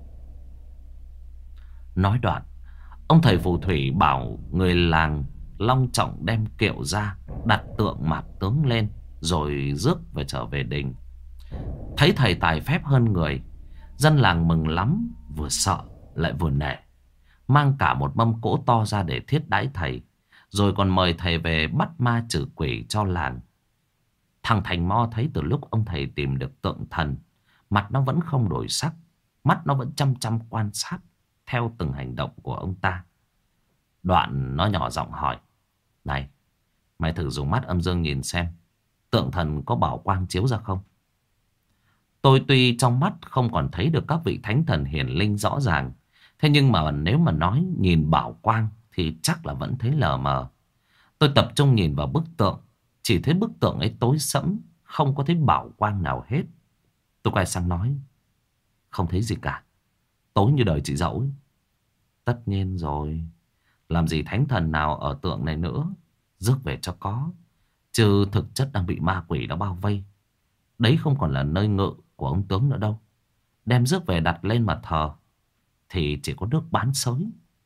Nói đoạn, ông thầy phù thủy bảo người làng long trọng đem kiệu ra, đặt tượng Mạc Tướng lên, rồi rước và trở về đình. Thấy thầy tài phép hơn người, dân làng mừng lắm, vừa sợ lại vừa nể. Mang cả một mâm cỗ to ra để thiết đãi thầy, rồi còn mời thầy về bắt ma trừ quỷ cho làng. Thằng Thành Mo thấy từ lúc ông thầy tìm được tượng thần, mặt nó vẫn không đổi sắc, mắt nó vẫn chăm chăm quan sát theo từng hành động của ông ta. Đoạn nó nhỏ giọng hỏi: này, mày thử dùng mắt âm dương nhìn xem, tượng thần có bảo quang chiếu ra không? Tôi tuy trong mắt không còn thấy được các vị thánh thần hiển linh rõ ràng, thế nhưng mà nếu mà nói nhìn bảo quang thì chắc là vẫn thấy lờ mờ. Tôi tập trung nhìn vào bức tượng, chỉ thấy bức tượng ấy tối sẫm, không có thấy bảo quang nào hết. Tôi quay sang nói: không thấy gì cả, tối như đời chị dẫu ấy. Tất nhiên rồi, làm gì thánh thần nào ở tượng này nữa, rước về cho có. Chứ thực chất đang bị ma quỷ nó bao vây. Đấy không còn là nơi ngự của ông tướng nữa đâu. Đem rước về đặt lên mà thờ thì chỉ có nước bán xới.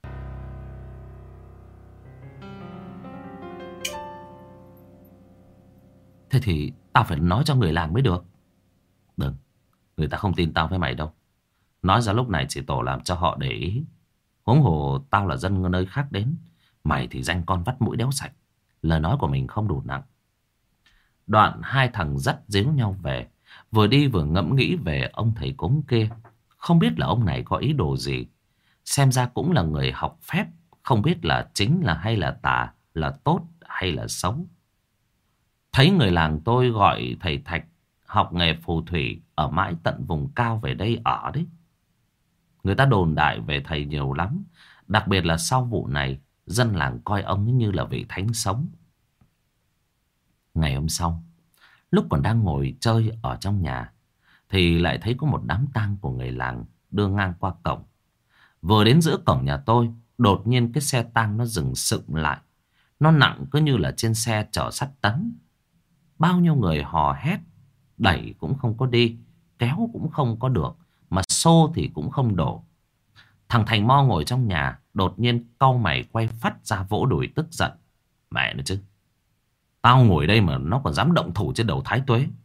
Thế thì tao phải nói cho người làng mới được. Đừng, người ta không tin tao với mày đâu. Nói ra lúc này chỉ tổ làm cho họ để ý. Huống hồ tao là dân nơi khác đến, mày thì danh con vắt mũi đéo sạch. Lời nói của mình không đủ nặng. Đoạn hai thằng dắt díu nhau về, vừa đi vừa ngẫm nghĩ về ông thầy cúng kia. Không biết là ông này có ý đồ gì. Xem ra cũng là người học phép, không biết là chính là hay là tà, là tốt hay là xấu. Thấy người làng tôi gọi thầy Thạch học nghề phù thủy ở mãi tận vùng cao về đây ở đấy. Người ta đồn đại về thầy nhiều lắm. Đặc biệt là sau vụ này, dân làng coi ông như là vị thánh sống. Ngày hôm sau, lúc còn đang ngồi chơi ở trong nhà, thì lại thấy có một đám tang của người làng đưa ngang qua cổng. Vừa đến giữa cổng nhà tôi, đột nhiên cái xe tang nó dừng sững lại. Nó nặng cứ như là trên xe chở sắt tấn. Bao nhiêu người hò hét, đẩy cũng không có đi, kéo cũng không có được, mà xô thì cũng không đổ. Thằng Thành Mo ngồi trong nhà, đột nhiên cau mày quay phắt ra vỗ đùi tức giận: mẹ nó chứ, tao ngồi đây mà nó còn dám động thủ trên đầu Thái Tuế.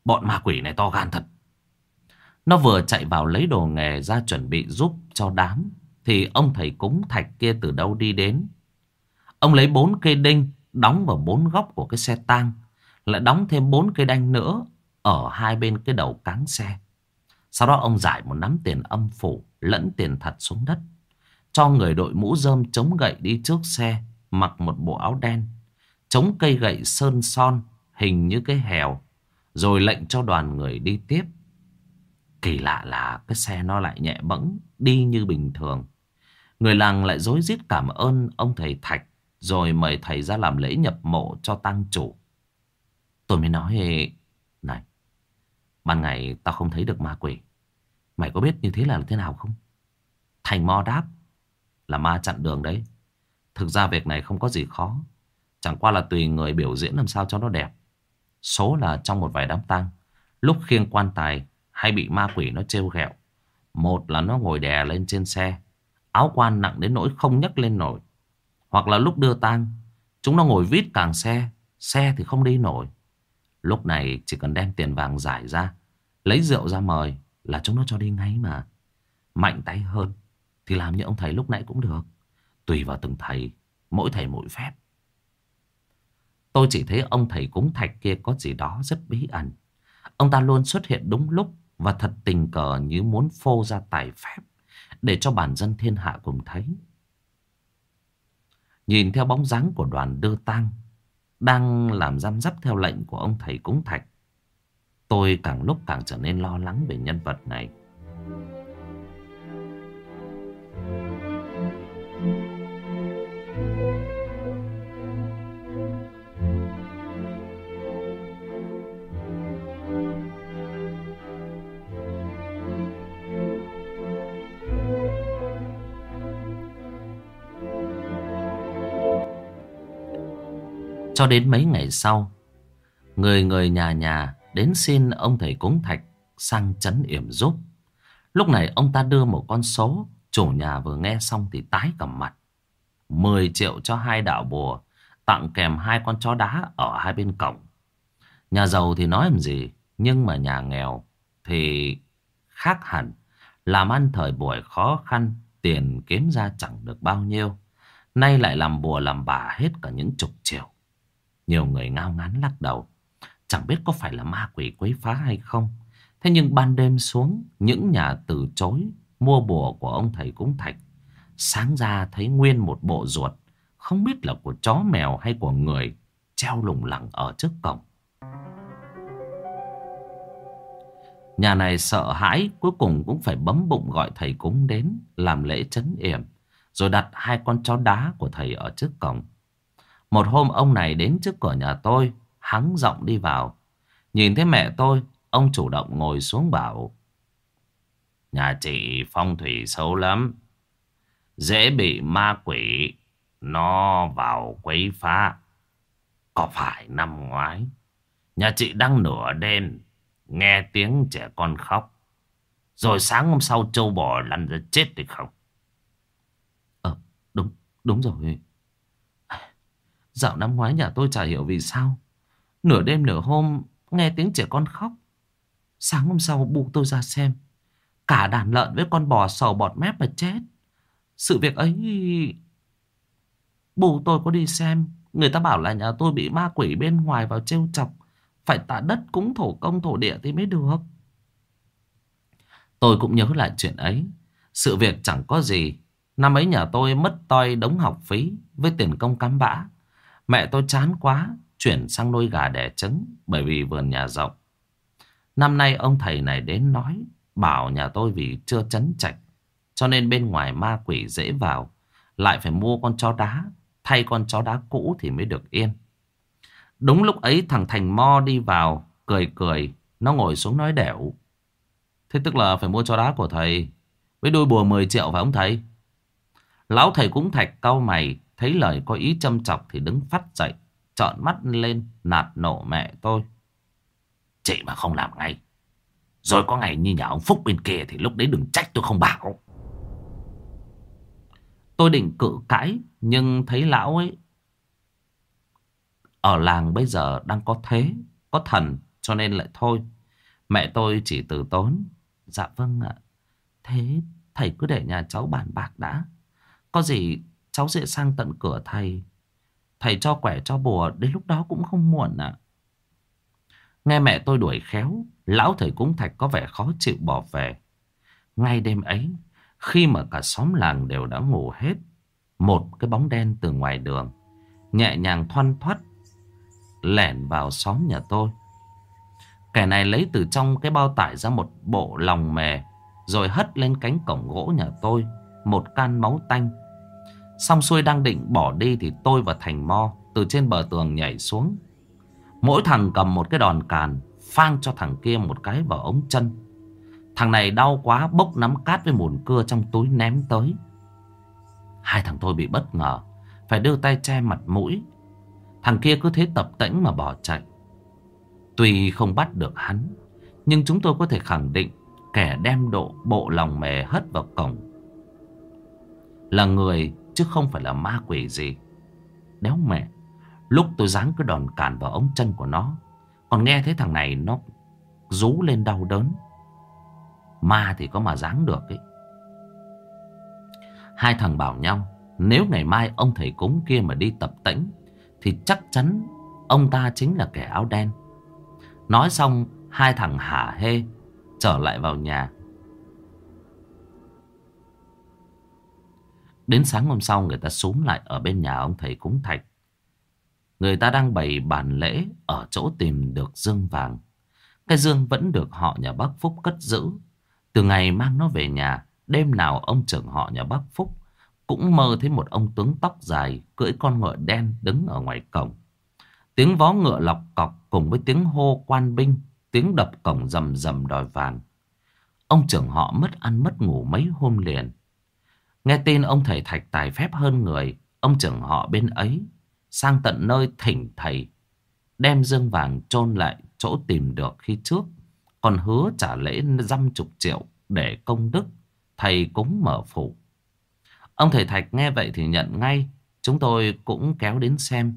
Bọn ma quỷ này to gan thật. Nó vừa chạy vào lấy đồ nghề ra chuẩn bị giúp cho đám, thì ông thầy cúng thạch kia từ đâu đi đến. Ông lấy 4 cây đinh đóng vào 4 góc của cái xe tang, lại đóng thêm 4 cây đanh nữa ở hai bên cái đầu cáng xe. Sau đó ông rải một nắm tiền âm phủ lẫn tiền thật xuống đất, cho người đội mũ rơm chống gậy đi trước xe, mặc một bộ áo đen, chống cây gậy sơn son hình như cái hèo, rồi lệnh cho đoàn người đi tiếp. Kỳ lạ là cái xe nó lại nhẹ bẫng đi như bình thường. Người làng lại rối rít cảm ơn ông thầy Thạch, rồi mời thầy ra làm lễ nhập mộ cho tang chủ. Tôi mới nói: này, ban ngày tao không thấy được ma quỷ, mày có biết như thế là thế nào không? Thành Mo đáp: là ma chặn đường đấy. Thực ra việc này không có gì khó, chẳng qua là tùy người biểu diễn làm sao cho nó đẹp. Số là trong một vài đám tang, lúc khiêng quan tài hay bị ma quỷ nó trêu ghẹo. Một là nó ngồi đè lên trên xe, áo quan nặng đến nỗi không nhấc lên nổi. Hoặc là lúc đưa tang, chúng nó ngồi vít càng xe, xe thì không đi nổi. Lúc này chỉ cần đem tiền vàng giải ra, lấy rượu ra mời là chúng nó cho đi ngay mà. Mạnh tay hơn thì làm như ông thầy lúc nãy cũng được. Tùy vào từng thầy, mỗi thầy mỗi phép. Tôi chỉ thấy ông thầy cúng thạch kia có gì đó rất bí ẩn. Ông ta luôn xuất hiện đúng lúc và thật tình cờ như muốn phô ra tài phép để cho bản dân thiên hạ cùng thấy. Nhìn theo bóng dáng của đoàn đưa tang đang làm răm rắp theo lệnh của ông thầy cúng thạch, tôi càng lúc càng trở nên lo lắng về nhân vật này. Cho đến mấy ngày sau, người người nhà nhà đến xin ông thầy cúng thạch sang trấn yểm giúp. Lúc này ông ta đưa một con số, chủ nhà vừa nghe xong thì tái cả mặt. 10 triệu cho 2 đạo bùa, tặng kèm 2 con chó đá ở hai bên cổng. Nhà giàu thì nói làm gì, nhưng mà nhà nghèo thì khác hẳn. Làm ăn thời buổi khó khăn, tiền kiếm ra chẳng được bao nhiêu, nay lại làm bùa làm bà hết cả những chục triệu. Nhiều người ngao ngán lắc đầu, chẳng biết có phải là ma quỷ quấy phá hay không. Thế nhưng ban đêm xuống, những nhà từ chối mua bùa của ông thầy cúng thạch, sáng ra thấy nguyên một bộ ruột, không biết là của chó mèo hay của người, treo lủng lẳng ở trước cổng. Nhà này sợ hãi, cuối cùng cũng phải bấm bụng gọi thầy cúng đến làm lễ trấn yểm, rồi đặt 2 con chó đá của thầy ở trước cổng. Một hôm ông này đến trước cửa nhà tôi, hắng giọng đi vào. Nhìn thấy mẹ tôi, ông chủ động ngồi xuống bảo: nhà chị phong thủy xấu lắm, dễ bị ma quỷ nó vào quấy phá. Có phải năm ngoái nhà chị đang nửa đêm nghe tiếng trẻ con khóc, rồi sáng hôm sau trâu bò lăn ra chết thì không? Đúng, đúng rồi. Dạo năm ngoái nhà tôi chả hiểu vì sao, nửa đêm nửa hôm nghe tiếng trẻ con khóc. Sáng hôm sau bu tôi ra xem, cả đàn lợn với con bò sầu bọt mép mà chết. Sự việc ấy, bù tôi có đi xem, người ta bảo là nhà tôi bị ma quỷ bên ngoài vào trêu chọc, phải tạ đất cúng thổ công thổ địa thì mới được. Tôi cũng nhớ lại chuyện ấy. Sự việc chẳng có gì. Năm ấy nhà tôi mất toi đống học phí với tiền công cắm bã. Mẹ tôi chán quá, chuyển sang nuôi gà đẻ trứng, bởi vì vườn nhà rộng. Năm nay ông thầy này đến nói, bảo nhà tôi vì chưa trấn trạch, cho nên bên ngoài ma quỷ dễ vào, lại phải mua con chó đá, thay con chó đá cũ thì mới được yên. Đúng lúc ấy thằng Thành Mo đi vào, cười cười, nó ngồi xuống nói đẻo: thế tức là phải mua chó đá của thầy với đôi bùa 10 triệu phải không thầy? Lão thầy cúng thạch cau mày, thấy lời có ý châm chọc thì đứng phắt dậy, trợn mắt lên nạt nộ mẹ tôi: chị mà không làm ngay, rồi có ngày như nhà ông Phúc bên kia thì lúc đấy đừng trách tôi không bảo. Tôi định cự cãi, nhưng thấy lão ấy ở làng bây giờ đang có thế, có thần, cho nên lại thôi. Mẹ tôi chỉ từ tốn. Dạ vâng ạ. Thế thầy cứ để nhà cháu bàn bạc đã. Có gì cháu sẽ sang tận cửa thầy. Thầy cho quẻ cho bùa đến lúc đó cũng không muộn ạ. Nghe mẹ tôi đuổi khéo, lão thầy cúng thạch có vẻ khó chịu bỏ về. Ngay đêm ấy, khi mà cả xóm làng đều đã ngủ hết, một cái bóng đen từ ngoài đường nhẹ nhàng thoăn thoắt lẻn vào xóm nhà tôi. Kẻ này lấy từ trong cái bao tải ra một bộ lòng mề, rồi hất lên cánh cổng gỗ nhà tôi một can máu tanh. Xong xuôi đang định bỏ đi thì tôi và Thành Mo từ trên bờ tường nhảy xuống. Mỗi thằng cầm một cái đòn càn, phang cho thằng kia một cái vào ống chân. Thằng này đau quá bốc nắm cát với mùn cưa trong túi ném tới. Hai thằng tôi bị bất ngờ, phải đưa tay che mặt mũi. Thằng kia cứ thế tập tễnh mà bỏ chạy. Tuy không bắt được hắn, nhưng chúng tôi có thể khẳng định kẻ đem bộ lòng mề hất vào cổng là người, chứ không phải là ma quỷ gì. Đéo mẹ, lúc tôi giáng cái đòn càn vào ống chân của nó, còn nghe thấy thằng này nó rú lên đau đớn. Ma thì có mà giáng được ấy. Hai thằng bảo nhau, nếu ngày mai ông thầy cúng kia mà đi tập tễnh thì chắc chắn ông ta chính là kẻ áo đen. Nói xong, hai thằng hả hê trở lại vào nhà. Đến sáng hôm sau, người ta xúm lại ở bên nhà ông thầy cúng thạch. Người ta đang bày bàn lễ ở chỗ tìm được dương vàng. Cái dương vẫn được họ nhà bác Phúc cất giữ. Từ ngày mang nó về nhà, đêm nào ông trưởng họ nhà bác Phúc cũng mơ thấy một ông tướng tóc dài cưỡi con ngựa đen đứng ở ngoài cổng. Tiếng vó ngựa lọc cọc cùng với tiếng hô quan binh, tiếng đập cổng rầm rầm đòi vàng. Ông trưởng họ mất ăn mất ngủ mấy hôm liền. Nghe tin ông thầy thạch tài phép hơn người, ông trưởng họ bên ấy sang tận nơi thỉnh thầy đem dương vàng chôn lại chỗ tìm được khi trước, còn hứa trả lễ 50 triệu để công đức thầy cúng mở phủ. Ông thầy thạch nghe vậy thì nhận ngay. Chúng tôi cũng kéo đến xem,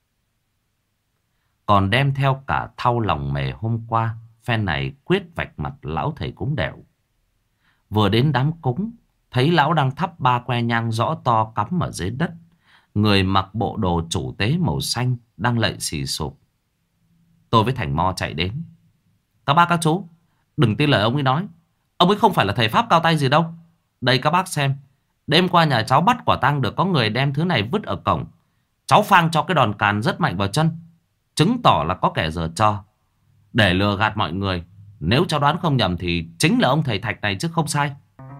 còn đem theo cả thau lòng mề hôm qua. Phen này quyết vạch mặt lão thầy cúng đẻo. Vừa đến đám cúng, thấy lão đang thắp ba que nhang rõ to cắm ở dưới đất. Người mặc bộ đồ chủ tế màu xanh đang lạy xì sụp. Tôi với Thành Mo chạy đến. Các bác các chú, đừng tin lời ông ấy nói. Ông ấy không phải là thầy pháp cao tay gì đâu. Đây các bác xem, đêm qua nhà cháu bắt quả tang được có người đem thứ này vứt ở cổng. Cháu phang cho cái đòn càn rất mạnh vào chân, chứng tỏ là có kẻ giở trò để lừa gạt mọi người. Nếu cháu đoán không nhầm thì chính là ông thầy thạch này chứ không sai.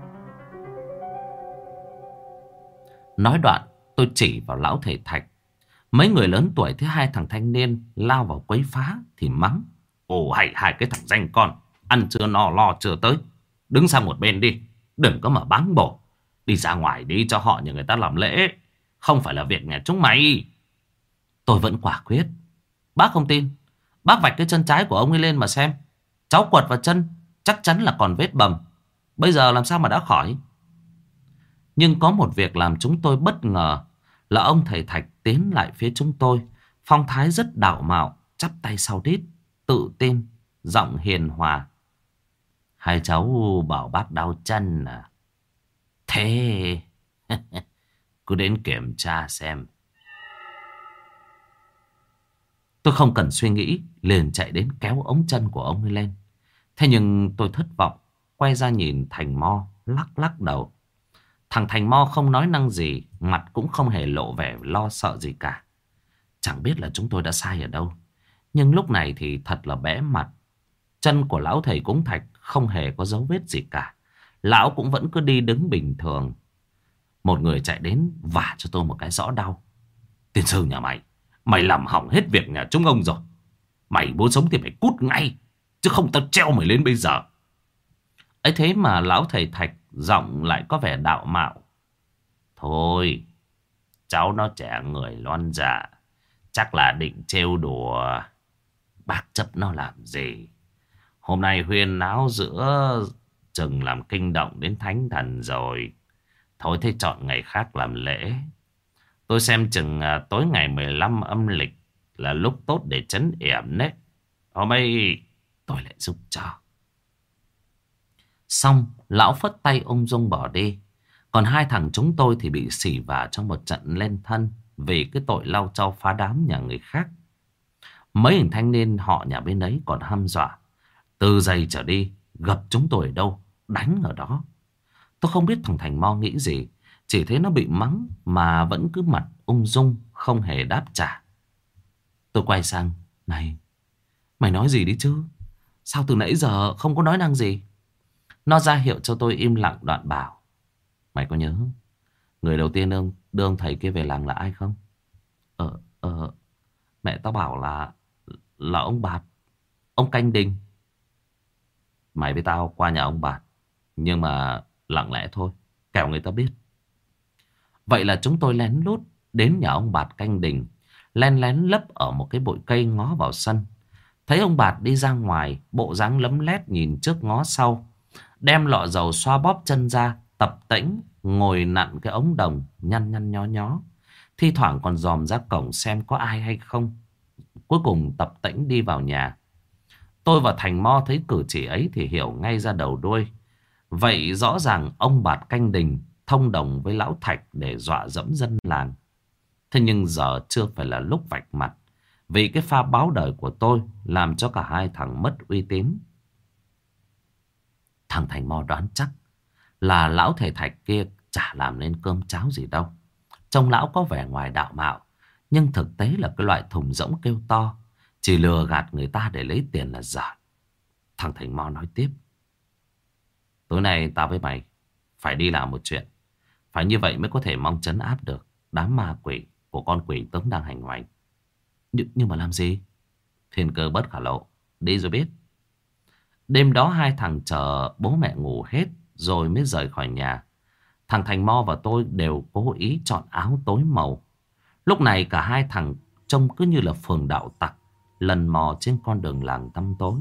Nói đoạn, tôi chỉ vào lão thầy thạch. Mấy người lớn tuổi thấy hai thằng thanh niên lao vào quấy phá thì mắng. Ồ hay hai cái thằng danh con, ăn chưa no lo chưa tới, đứng sang một bên đi, đừng có mà báng bổ. Đi ra ngoài đi cho họ nhà người ta làm lễ, không phải là việc nhà chúng mày. Tôi vẫn quả quyết. Bác không tin, bác vạch cái chân trái của ông ấy lên mà xem. Cháu quật vào chân, chắc chắn là còn vết bầm. Bây giờ làm sao mà đã khỏi. Nhưng có một việc làm chúng tôi bất ngờ là ông thầy thạch tiến lại phía chúng tôi, phong thái rất đạo mạo, chắp tay sau đít, tự tin, giọng hiền hòa. Hai cháu bảo bác đau chân à? Thế cứ đến kiểm tra xem. Tôi không cần suy nghĩ, liền chạy đến kéo ống chân của ông ấy lên. Thế nhưng tôi thất vọng, quay ra nhìn Thành Mo, lắc lắc đầu. Thằng Thành Mo không nói năng gì, mặt cũng không hề lộ vẻ lo sợ gì cả. Chẳng biết là chúng tôi đã sai ở đâu, nhưng lúc này thì thật là bẽ mặt. Chân của lão thầy cúng thạch không hề có dấu vết gì cả. Lão cũng vẫn cứ đi đứng bình thường. Một người chạy đến vả cho tôi một cái rõ đau. Tiên sư nhà mày, mày làm hỏng hết việc nhà chúng ông rồi. Mày muốn sống thì phải cút ngay, chứ không tao treo mày lên bây giờ. Ấy thế mà lão thầy thạch giọng lại có vẻ đạo mạo. Thôi, cháu nó trẻ người loan dạ, chắc là định trêu đùa. Bác chấp nó làm gì? Hôm nay huyên náo giữa chừng làm kinh động đến thánh thần rồi. Thôi thế chọn ngày khác làm lễ. Tôi xem chừng tối ngày 15 âm lịch là lúc tốt để trấn yểm đấy. Hôm ấy tôi lại giúp cho. Xong lão phất tay ung dung bỏ đi. Còn hai thằng chúng tôi thì bị xỉ vả trong một trận lên thân vì cái tội lau chau phá đám nhà người khác. Mấy hình thanh niên họ nhà bên ấy còn hăm dọa, từ giây trở đi gặp chúng tôi ở đâu đánh ở đó. Tôi không biết thằng Thành Mo nghĩ gì, chỉ thấy nó bị mắng mà vẫn cứ mặt ung dung không hề đáp trả. Tôi quay sang: Này, mày nói gì đi chứ? Sao từ nãy giờ không có nói năng gì? Nó ra hiệu cho tôi im lặng, đoạn bảo: Mày có nhớ người đầu tiên đưa ông thầy kia về làng là ai không? Ờ, mẹ tao bảo là ông Bạt, ông Canh Đình. Mày với tao qua nhà ông Bạt, nhưng mà lặng lẽ thôi, kẻo người ta biết. Vậy là chúng tôi lén lút đến nhà ông Bạt Canh Đình, len lén lấp ở một cái bụi cây ngó vào sân. Thấy ông Bạt đi ra ngoài, bộ dáng lấm lét nhìn trước ngó sau, đem lọ dầu xoa bóp chân ra, tập tễnh ngồi nặn cái ống đồng nhăn nhăn nhó nhó, thi thoảng còn dòm ra cổng xem có ai hay không. Cuối cùng tập tễnh đi vào nhà. Tôi và Thành Mo thấy cử chỉ ấy thì hiểu ngay ra đầu đuôi. Vậy rõ ràng ông Bạt Canh Đình thông đồng với lão Thạch để dọa dẫm dân làng. Thế nhưng giờ chưa phải là lúc vạch mặt, vì cái pha báo đời của tôi làm cho cả hai thằng mất uy tín. Thằng Thành Mo đoán chắc là lão thầy Thạch kia chả làm nên cơm cháo gì đâu. Trông lão có vẻ ngoài đạo mạo, nhưng thực tế là cái loại thùng rỗng kêu to, chỉ lừa gạt người ta để lấy tiền là giỏi. Thằng Thành Mo nói tiếp: Tối nay tao với mày phải đi làm một chuyện. Phải như vậy mới có thể mong trấn áp được đám ma quỷ của con quỷ tướng đang hành hoành. Nhưng mà làm gì? Thiên cơ bất khả lộ, đi rồi biết. Đêm đó hai thằng chờ bố mẹ ngủ hết rồi mới rời khỏi nhà. Thằng Thành Mo và tôi đều cố ý chọn áo tối màu. Lúc này cả hai thằng trông cứ như là phường đạo tặc lần mò trên con đường làng tăm tối.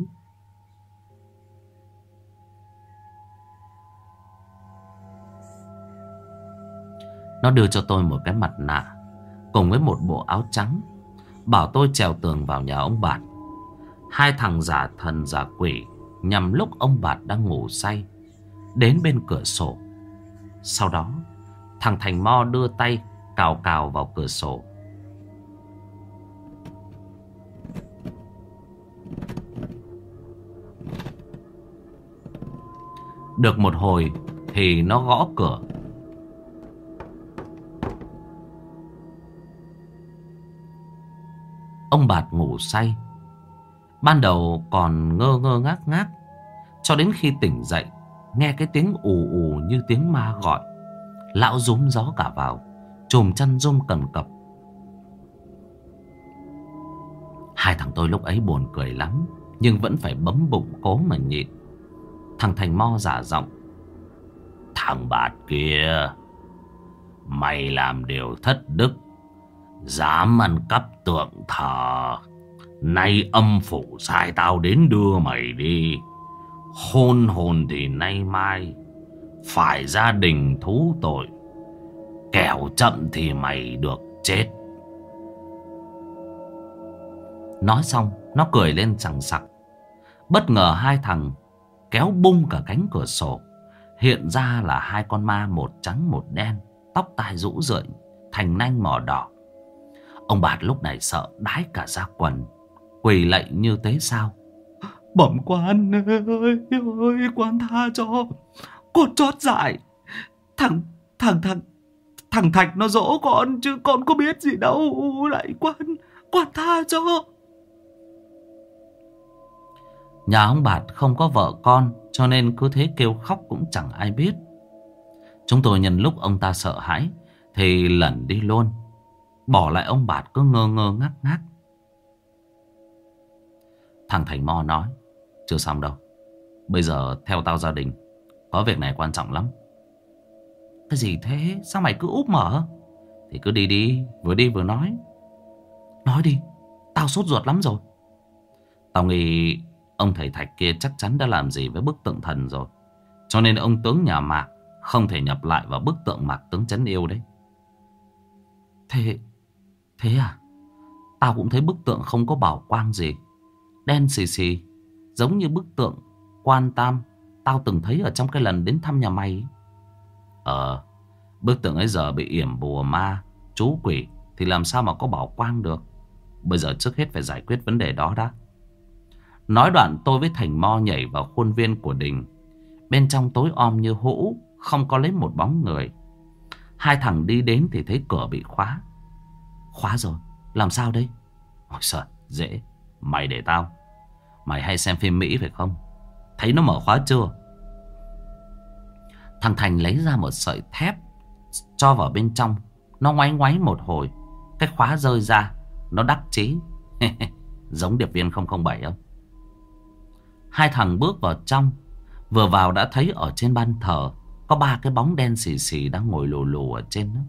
Nó đưa cho tôi một cái mặt nạ cùng với một bộ áo trắng, bảo tôi trèo tường vào nhà ông Bạt. Hai thằng giả thần giả quỷ nhằm lúc ông Bạt đang ngủ say đến bên cửa sổ. Sau đó thằng Thành Mo đưa tay cào cào vào cửa sổ. Được một hồi thì nó gõ cửa. Ông Bạt ngủ say, ban đầu còn ngơ ngơ ngác ngác, cho đến khi tỉnh dậy nghe cái tiếng ù ù như tiếng ma gọi, lão rúm gió cả vào, chùm chăn run cầm cập. Hai thằng tôi lúc ấy buồn cười lắm, nhưng vẫn phải bấm bụng cố mà nhịn. Thằng Thành Mo giả giọng: Thằng Bạt kia, mày làm điều thất đức, dám ăn cắp tượng thờ. Nay âm phủ sai tao đến đưa mày đi. Hôn hồn thì nay mai phải gia đình thú tội, kẻo chậm thì mày được chết. Nói xong nó cười lên sằng sặc. Bất ngờ hai thằng kéo bung cả cánh cửa sổ. Hiện ra là hai con ma, một trắng một đen, tóc tai rũ rượi, thành nanh mỏ đỏ. Ông Bạt lúc này sợ đái cả da quần, quỳ lạy như tế sao: Bẩm quan ơi, quan tha cho con chót dại. Thằng Thạch nó dỗ con chứ con có biết gì đâu. Lại quan tha cho. Nhà ông Bạt không có vợ con, cho nên cứ thế kêu khóc cũng chẳng ai biết. Chúng tôi nhân lúc ông ta sợ hãi thì lẩn đi luôn, bỏ lại ông Bạt cứ ngơ ngơ ngác ngác. Thằng Thành Mo nói: Chưa xong đâu, bây giờ theo tao gia đình, có việc này quan trọng lắm. Cái gì thế? Sao mày cứ úp mở? Thì cứ đi vừa nói. Nói đi, tao sốt ruột lắm rồi. Tao nghĩ ông thầy Thạch kia chắc chắn đã làm gì với bức tượng thần rồi, cho nên ông tướng nhà Mạc không thể nhập lại vào bức tượng Mạc tướng trấn yêu đấy. Thế à? Tao cũng thấy bức tượng không có bảo quang gì. đen xì xì, giống như bức tượng Quan Tam tao từng thấy ở trong cái lần đến thăm nhà mày ấy. Bức tượng ấy giờ bị yểm bùa ma chú quỷ thì làm sao mà có bảo quang được. Bây giờ trước hết phải giải quyết vấn đề đó đã. Nói đoạn tôi với Thành Mo nhảy vào khuôn viên của đình. Bên trong tối om như hũ, không có lấy một bóng người. Hai thằng đi đến thì thấy cửa bị khóa. Khóa rồi, làm sao đây? Ôi trời, dễ. Mày để tao. Mày hay xem phim Mỹ phải không? Thấy nó mở khóa chưa? Thằng Thành lấy ra một sợi thép, cho vào bên trong. Nó ngoáy ngoáy một hồi, cái khóa rơi ra. Nó đắc chí. Giống điệp viên 007 không? Hai thằng bước vào trong. Vừa vào đã thấy ở trên ban thờ có 3 cái bóng đen xì xì đang ngồi lù lù ở trên đó.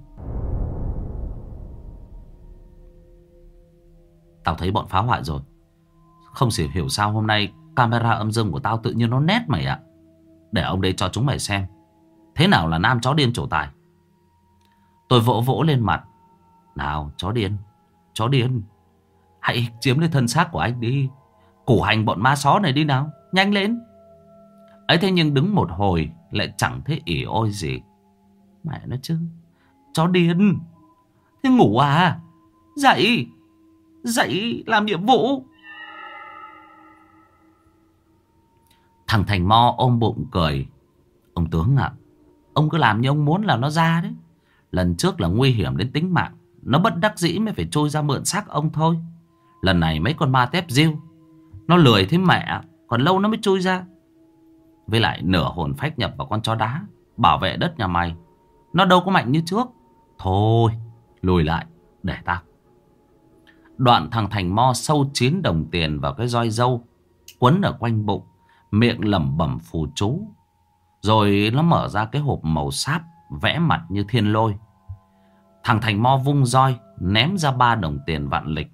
Tao thấy bọn phá hoại rồi. Không hiểu sao hôm nay camera âm dương của tao tự nhiên nó nét mày ạ. Để ông đây cho chúng mày xem thế nào là nam chó điên trổ tài. Tôi vỗ vỗ lên mặt. Nào chó điên, chó điên, hãy chiếm lấy thân xác của anh đi. Củ hành bọn ma só này đi nào, nhanh lên. Ấy thế nhưng đứng một hồi lại chẳng thấy ỉ ôi gì. Mẹ nó chứ, chó điên. Thế ngủ à? Dậy, dậy làm nhiệm vụ. Thằng Thành Mo ôm bụng cười. Ông tướng ạ, ông cứ làm như ông muốn là nó ra đấy. Lần trước là nguy hiểm đến tính mạng, nó bất đắc dĩ mới phải trôi ra mượn xác ông thôi. Lần này mấy con ma tép diêu, nó lười thế mẹ, còn lâu nó mới chui ra. Với lại nửa hồn phách nhập vào con chó đá bảo vệ đất nhà mày, nó đâu có mạnh như trước. Thôi lùi lại để tao. Đoạn thằng Thành Mo sâu 9 đồng tiền vào cái roi dâu quấn ở quanh bụng, miệng lẩm bẩm phù chú. Rồi nó mở ra cái hộp màu sáp vẽ mặt như thiên lôi. Thằng Thành Mo vung roi ném ra 3 đồng tiền vạn lịch.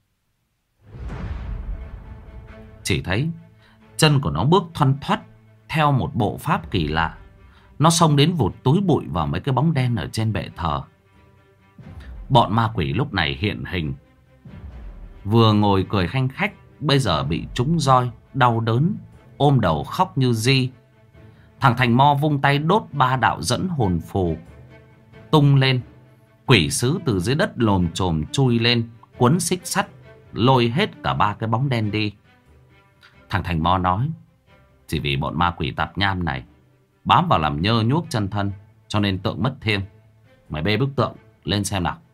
Chỉ thấy chân của nó bước thoăn thoắt theo một bộ pháp kỳ lạ. Nó xông đến vụt túi bụi vào mấy cái bóng đen ở trên bệ thờ. Bọn ma quỷ lúc này hiện hình. Vừa ngồi cười khanh khách, bây giờ bị trúng roi, đau đớn, ôm đầu khóc như di. Thằng Thành Mo vung tay đốt 3 đạo dẫn hồn phù tung lên. Quỷ sứ từ dưới đất lồm chồm chui lên, quấn xích sắt lôi hết cả 3 cái bóng đen đi. Thằng Thành Mo nói, chỉ vì bọn ma quỷ tạp nham này bám vào làm nhơ nhuốc chân thân, cho nên tượng mất thiêng. Mày bê bức tượng lên xem nào.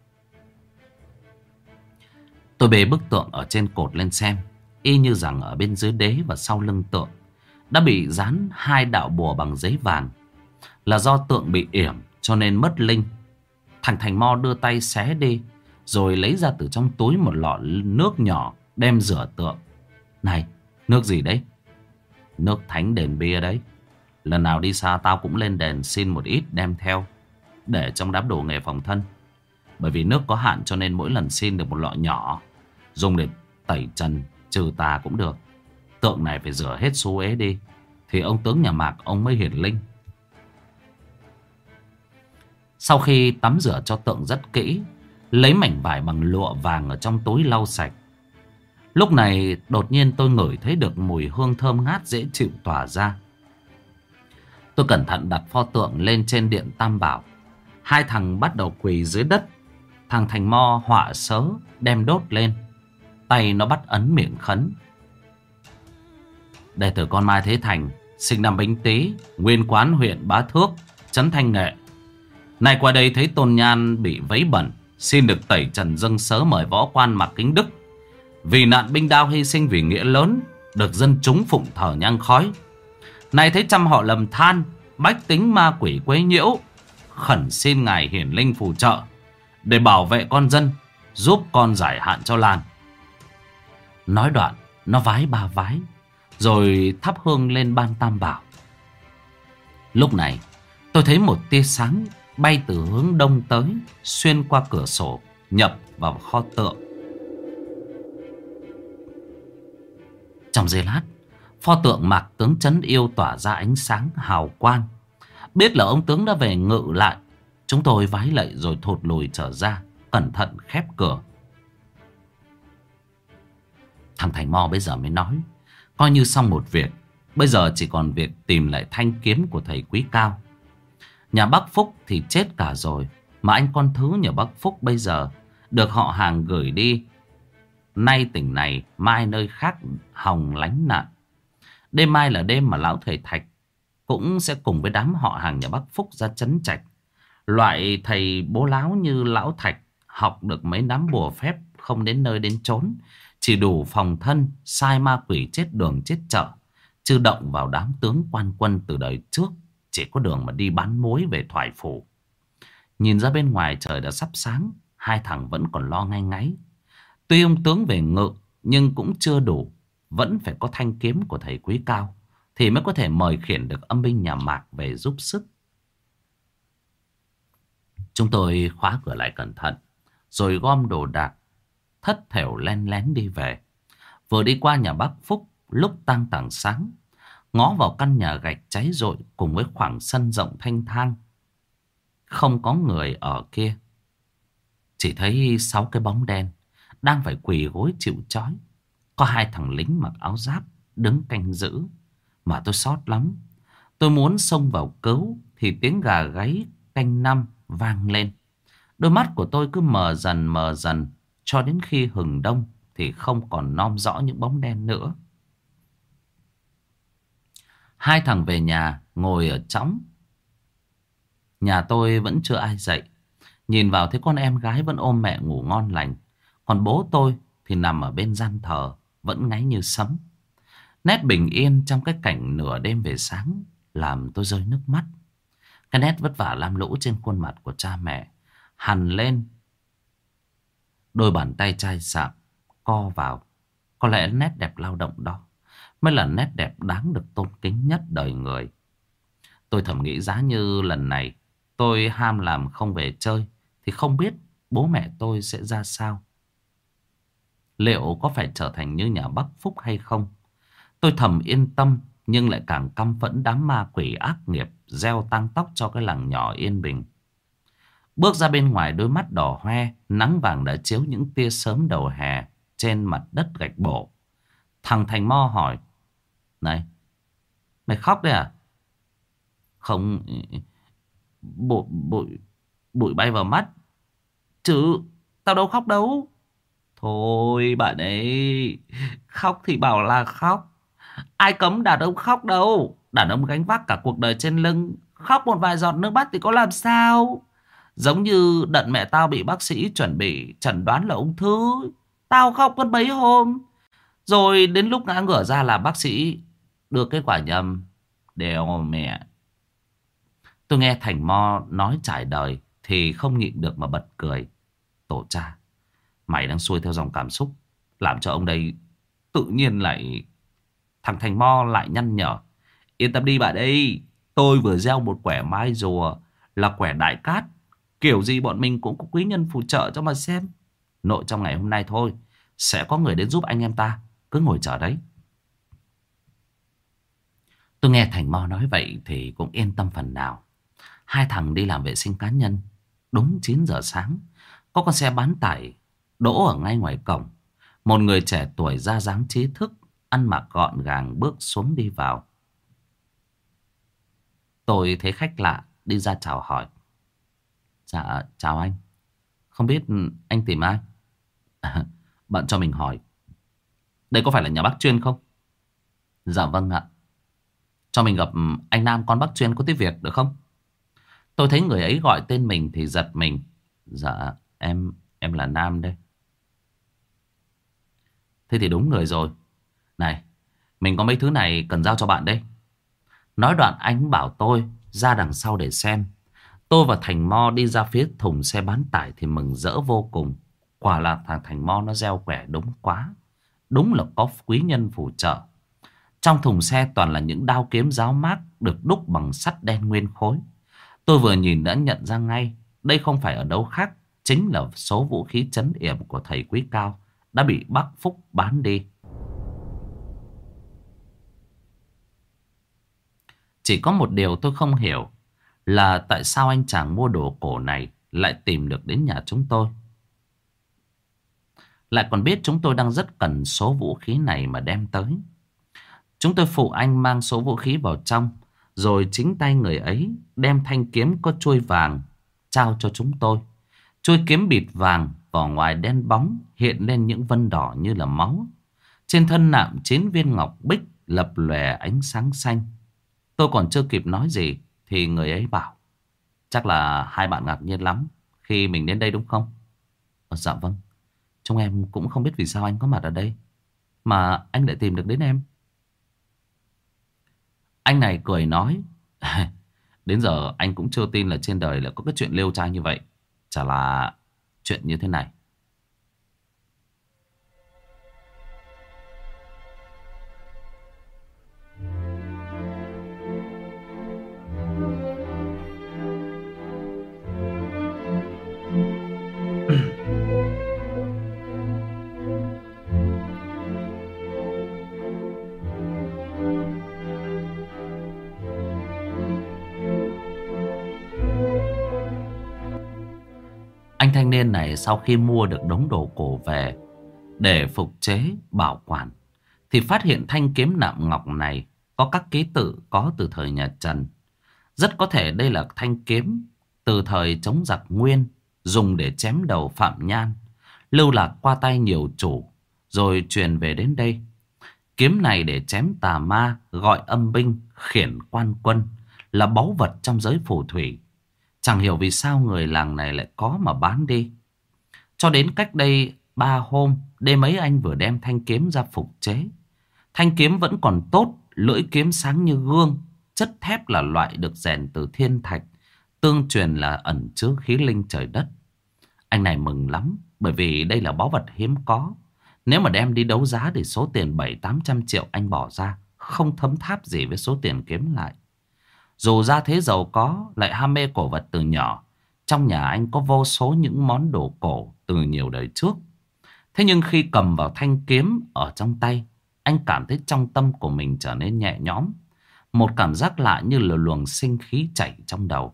Tôi bê bức tượng ở trên cột lên xem. Y như rằng ở bên dưới đế và sau lưng tượng đã bị dán 2 đạo bùa bằng giấy vàng. Là do tượng bị yểm cho nên mất linh. Thằng Thành Mo đưa tay xé đi, rồi lấy ra từ trong túi một lọ nước nhỏ đem rửa tượng. Này, nước gì đấy? Nước thánh đền bia đấy. Lần nào đi xa tao cũng lên đền xin một ít đem theo, để trong đám đồ nghề phòng thân. Bởi vì nước có hạn cho nên mỗi lần xin được một lọ nhỏ, dùng để tẩy trần trừ tà cũng được. Tượng này phải rửa hết xú ế đi, thì ông tướng nhà Mạc ông mới hiển linh. Sau khi tắm rửa cho tượng rất kỹ, lấy mảnh vải bằng lụa vàng ở trong túi lau sạch. Lúc này đột nhiên tôi ngửi thấy được mùi hương thơm ngát dễ chịu tỏa ra. Tôi cẩn thận đặt pho tượng lên trên điện Tam Bảo. Hai thằng bắt đầu quỳ dưới đất. Thằng Thành Mo họa sớ đem đốt lên. Tay nó bắt ấn miệng khấn. Đệ tử con Mai Thế Thành, sinh năm Bính Tý, nguyên quán huyện Bá Thước, trấn Thanh Nghệ. Nay qua đây thấy tôn nhan bị vấy bẩn, xin được tẩy trần dâng sớ mời võ quan Mạc Kính Đức. Vì nạn binh đao hy sinh vì nghĩa lớn, được dân chúng phụng thờ nhang khói. Nay thấy trăm họ lầm than, bách tính ma quỷ quấy nhiễu, khẩn xin ngài hiển linh phù trợ để bảo vệ con dân, giúp con giải hạn cho làng. Nói đoạn nó vái 3 vái, rồi thắp hương lên ban Tam Bảo. Lúc này tôi thấy một tia sáng bay từ hướng đông tới, xuyên qua cửa sổ nhập vào kho tượng. Trong giây lát, pho tượng Mạc tướng Trấn Yêu tỏa ra ánh sáng hào quang. Biết là ông tướng đã về ngự lại, chúng tôi vái lạy rồi thụt lùi trở ra, cẩn thận khép cửa. Thằng Thành Mo bây giờ mới nói, coi như xong một việc. Bây giờ chỉ còn việc tìm lại thanh kiếm của thầy Quý Cao. Nhà bác Phúc thì chết cả rồi, mà anh con thứ nhà bác Phúc bây giờ được họ hàng gửi đi, nay tỉnh này mai nơi khác hòng lánh nạn. Đêm mai là đêm mà lão thầy Thạch cũng sẽ cùng với đám họ hàng nhà bác Phúc ra trấn Trạch. Loại thầy bố láo như lão Thạch học được mấy đám bùa phép không đến nơi đến chốn, chỉ đủ phòng thân, sai ma quỷ chết đường chết chợ. Chứ động vào đám tướng quan quân từ đời trước, chỉ có đường mà đi bán muối về Thoại Phủ. Nhìn ra bên ngoài trời đã sắp sáng, hai thằng vẫn còn lo ngay ngáy. Tuy ông tướng về ngự nhưng cũng chưa đủ, vẫn phải có thanh kiếm của thầy Quý Cao thì mới có thể mời khiển được âm binh nhà Mạc về giúp sức. Chúng tôi khóa cửa lại cẩn thận, rồi gom đồ đạc, thất thểu len lén đi về. Vừa đi qua nhà bác Phúc lúc tang tảng sáng, ngó vào căn nhà gạch cháy rụi cùng với khoảng sân rộng thanh thang. Không có người ở kia, chỉ thấy 6 cái bóng đen đang phải quỳ gối chịu trói. Có 2 thằng lính mặc áo giáp đứng canh giữ, mà tôi sót lắm. Tôi muốn xông vào cứu thì tiếng gà gáy canh năm vang lên. Đôi mắt của tôi cứ mờ dần cho đến khi hừng đông thì không còn nom rõ những bóng đen nữa. 2 thằng về nhà ngồi ở trõng. Nhà tôi vẫn chưa ai dậy. Nhìn vào thấy con em gái vẫn ôm mẹ ngủ ngon lành. Còn bố tôi thì nằm ở bên gian thờ, vẫn ngáy như sấm. Nét bình yên trong cái cảnh nửa đêm về sáng làm tôi rơi nước mắt. Cái nét vất vả lam lũ trên khuôn mặt của cha mẹ hằn lên. Đôi bàn tay chai sạm co vào. Có lẽ nét đẹp lao động đó mới là nét đẹp đáng được tôn kính nhất đời người. Tôi thầm nghĩ giá như lần này tôi ham làm không về chơi thì không biết bố mẹ tôi sẽ ra sao. Liệu có phải trở thành như nhà bác Phúc hay không? Tôi thầm yên tâm nhưng lại càng căm phẫn đám ma quỷ ác nghiệp gieo tăng tóc cho cái làng nhỏ yên bình. Bước ra bên ngoài, đôi mắt đỏ hoe, nắng vàng đã chiếu những tia sớm đầu hè trên mặt đất gạch bổ. Thằng Thành Mo hỏi: "Này, mày khóc đấy à?" "Không, bụi bay vào mắt chứ tao đâu khóc đâu." "Thôi bạn ấy, khóc thì bảo là khóc. Ai cấm đàn ông khóc đâu. Đàn ông gánh vác cả cuộc đời trên lưng, khóc một vài giọt nước mắt thì có làm sao. Giống như đợt mẹ tao bị bác sĩ chuẩn bị chẩn đoán là ung thư, tao khóc mất mấy hôm. Rồi đến lúc ngã ngửa ra là bác sĩ đưa kết quả nhầm. Đều mẹ." Tôi nghe Thành Mo nói trải đời thì không nhịn được mà bật cười. Tổ cha, mày đang xuôi theo dòng cảm xúc, làm cho ông đây tự nhiên lại... Thằng Thành Mo lại nhăn nhở: "Yên tâm đi bạn ơi, tôi vừa gieo một quẻ mai rùa là quẻ đại cát. Kiểu gì bọn mình cũng có quý nhân phù trợ cho mà xem. Nội trong ngày hôm nay thôi sẽ có người đến giúp anh em ta, cứ ngồi chờ đấy." Tôi nghe Thành Mo nói vậy thì cũng yên tâm phần nào. 2 thằng đi làm vệ sinh cá nhân. Đúng 9 giờ sáng, có con xe bán tải đỗ ở ngay ngoài cổng. Một người trẻ tuổi ra dáng trí thức, ăn mặc gọn gàng bước xuống đi vào. Tôi thấy khách lạ đi ra chào hỏi. "Dạ chào anh, không biết anh tìm ai?" "Bạn cho mình hỏi, đây có phải là nhà bác Chuyên không?" "Dạ vâng ạ." "Cho mình gặp anh Nam con bác Chuyên có tí việc được không?" Tôi thấy người ấy gọi tên mình thì giật mình. "Dạ em là Nam đây." "Thế thì đúng người rồi. Này, mình có mấy thứ này cần giao cho bạn đây." Nói đoạn anh bảo tôi ra đằng sau để xem. Tôi và Thành Mo đi ra phía thùng xe bán tải thì mừng rỡ vô cùng. Quả là thằng Thành Mo nó gieo quẻ đúng quá. Đúng là có quý nhân phù trợ. Trong thùng xe toàn là những đao kiếm giáo mác được đúc bằng sắt đen nguyên khối. Tôi vừa nhìn đã nhận ra ngay, đây không phải ở đâu khác, chính là số vũ khí trấn yểm của thầy Quý Cao đã bị bác Phúc bán đi. Chỉ có một điều tôi không hiểu là tại sao anh chàng mua đồ cổ này lại tìm được đến nhà chúng tôi. Lại còn biết chúng tôi đang rất cần số vũ khí này mà đem tới. Chúng tôi phụ anh mang số vũ khí vào trong, rồi chính tay người ấy đem thanh kiếm có chuôi vàng trao cho chúng tôi. Chuôi kiếm bịt vàng, vỏ ngoài đen bóng, hiện lên những vân đỏ như là máu. Trên thân nạm 9 viên ngọc bích lập lòe ánh sáng xanh. Tôi còn chưa kịp nói gì thì người ấy bảo: chắc là hai bạn ngạc nhiên lắm khi mình đến đây đúng không? Dạ vâng. Chúng em cũng không biết vì sao anh có mặt ở đây, mà anh lại tìm được đến em. Anh này cười nói: đến giờ anh cũng chưa tin là trên đời lại có cái chuyện liêu trai như vậy. Chả là chuyện như thế này. Anh thanh niên này sau khi mua được đống đồ cổ về để phục chế bảo quản, thì phát hiện thanh kiếm nạm ngọc này có các ký tự có từ thời nhà Trần. Rất có thể đây là thanh kiếm từ thời chống giặc Nguyên, dùng để chém đầu Phạm Nhan, lưu lạc qua tay nhiều chủ, rồi truyền về đến đây. Kiếm này để chém tà ma, gọi âm binh, khiển quan quân, là báu vật trong giới phù thủy. Chẳng hiểu vì sao người làng này lại có mà bán đi. Cho đến cách đây 3 hôm, đêm ấy anh vừa đem thanh kiếm ra phục chế. Thanh kiếm vẫn còn tốt, lưỡi kiếm sáng như gương. Chất thép là loại được rèn từ thiên thạch, tương truyền là ẩn chứa khí linh trời đất. Anh này mừng lắm, bởi vì đây là báu vật hiếm có. Nếu mà đem đi đấu giá thì số tiền 700-800 triệu anh bỏ ra không thấm tháp gì với số tiền kiếm lại. Dù ra thế giàu có, lại ham mê cổ vật từ nhỏ, trong nhà anh có vô số những món đồ cổ từ nhiều đời trước. Thế nhưng khi cầm vào thanh kiếm ở trong tay, anh cảm thấy trong tâm của mình trở nên nhẹ nhõm. Một cảm giác lạ như là luồng sinh khí chảy trong đầu.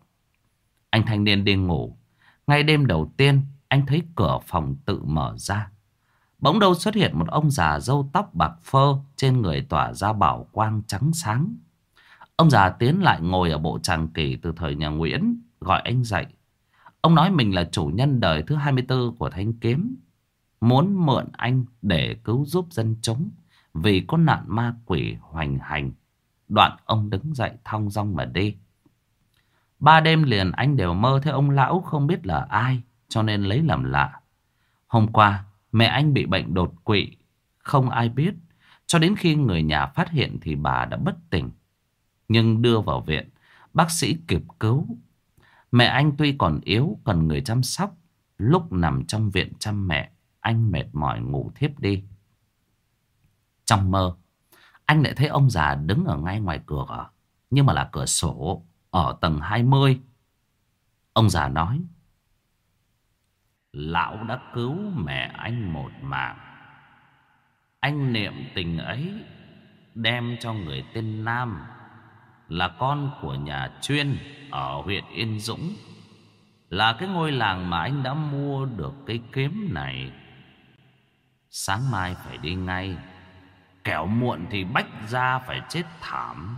Anh thanh niên đi ngủ. Ngay đêm đầu tiên, anh thấy cửa phòng tự mở ra. Bỗng đâu xuất hiện một ông già râu tóc bạc phơ, trên người tỏa ra bảo quang trắng sáng. Ông già tiến lại ngồi ở bộ tràng kỷ từ thời nhà Nguyễn, gọi anh dậy. Ông nói mình là chủ nhân đời thứ 24 của thanh kiếm, muốn mượn anh để cứu giúp dân chúng vì có nạn ma quỷ hoành hành. Đoạn ông đứng dậy thong dong mà đi. 3 đêm liền anh đều mơ thấy ông lão không biết là ai, cho nên lấy làm lạ. Hôm qua mẹ anh bị bệnh đột quỵ, không ai biết. Cho đến khi người nhà phát hiện thì bà đã bất tỉnh. Nhưng đưa vào viện, bác sĩ kịp cứu. Mẹ anh tuy còn yếu, cần người chăm sóc. Lúc nằm trong viện chăm mẹ, anh mệt mỏi ngủ thiếp đi. Trong mơ, anh lại thấy ông già đứng ở ngay ngoài cửa, nhưng mà là cửa sổ, ở tầng 20. Ông già nói: lão đã cứu mẹ anh một mạng. Anh niệm tình ấy, đem cho người tên Nam, là con của nhà Chuyên ở huyện Yên Dũng, là cái ngôi làng mà anh đã mua được cây kiếm này. Sáng mai phải đi ngay, kẻo muộn thì Bách gia phải chết thảm.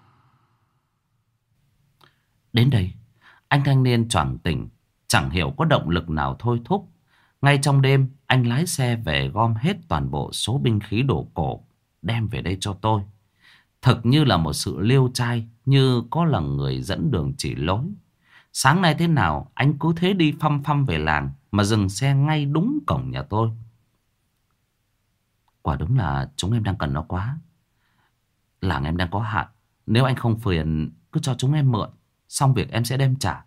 Đến đây, anh thanh niên choàng tỉnh, chẳng hiểu có động lực nào thôi thúc. Ngay trong đêm, anh lái xe về gom hết toàn bộ số binh khí đồ cổ, đem về đây cho tôi. Thực như là một sự liêu trai, như có là người dẫn đường chỉ lối. Sáng nay thế nào, anh cứ thế đi phăm phăm về làng, mà dừng xe ngay đúng cổng nhà tôi. Quả đúng là chúng em đang cần nó quá. Làng em đang có hạn, nếu anh không phiền, cứ cho chúng em mượn, xong việc em sẽ đem trả.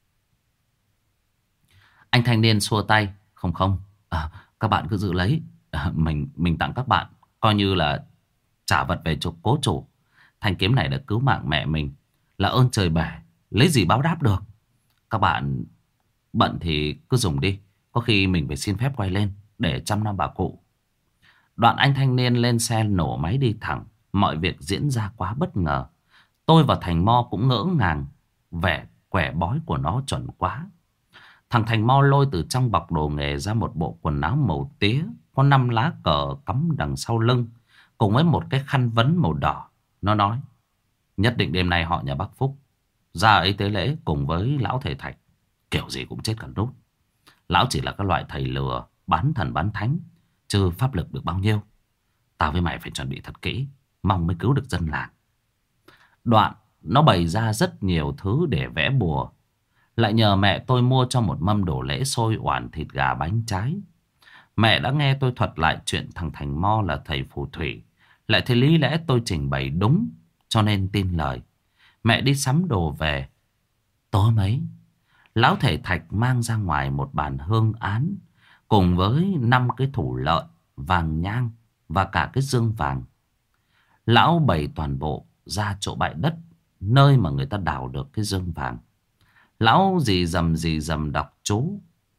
Anh thanh niên xua tay: không không, các bạn cứ giữ lấy. Mình tặng các bạn, coi như là trả vật về cho cố chủ. Thanh kiếm này đã cứu mạng mẹ mình, là ơn trời bể, lấy gì báo đáp được. Các bạn bận thì cứ dùng đi, có khi mình phải xin phép quay lên để chăm nom bà cụ. Đoạn anh thanh niên lên xe nổ máy đi thẳng. Mọi việc diễn ra quá bất ngờ. Tôi và Thành Mo cũng ngỡ ngàng, vẻ quẻ bói của nó chuẩn quá. Thằng Thành Mo lôi từ trong bọc đồ nghề ra một bộ quần áo màu tía, có 5 lá cờ cắm đằng sau lưng, cùng với một cái khăn vấn màu đỏ. Nó nói, nhất định đêm nay họ nhà bác Phúc ra ấy tế lễ cùng với lão thầy Thạch, kiểu gì cũng chết cả nút. Lão chỉ là cái loại thầy lừa bán thần bán thánh, chứ pháp lực được bao nhiêu. Tao với mày phải chuẩn bị thật kỹ, mong mới cứu được dân làng. Đoạn nó bày ra rất nhiều thứ để vẽ bùa, lại nhờ mẹ tôi mua cho một mâm đồ lễ xôi oản thịt gà bánh trái. Mẹ đã nghe tôi thuật lại chuyện thằng Thành Mo là thầy phù thủy, lại thấy lý lẽ tôi trình bày đúng, cho nên tin lời. Mẹ đi sắm đồ về. Tối mấy, lão thầy Thạch mang ra ngoài một bàn hương án, cùng với 5 cái thủ lợn, vàng nhang và cả cái dương vàng. Lão bày toàn bộ ra chỗ bãi đất, nơi mà người ta đào được cái dương vàng. Lão dì dầm đọc chú,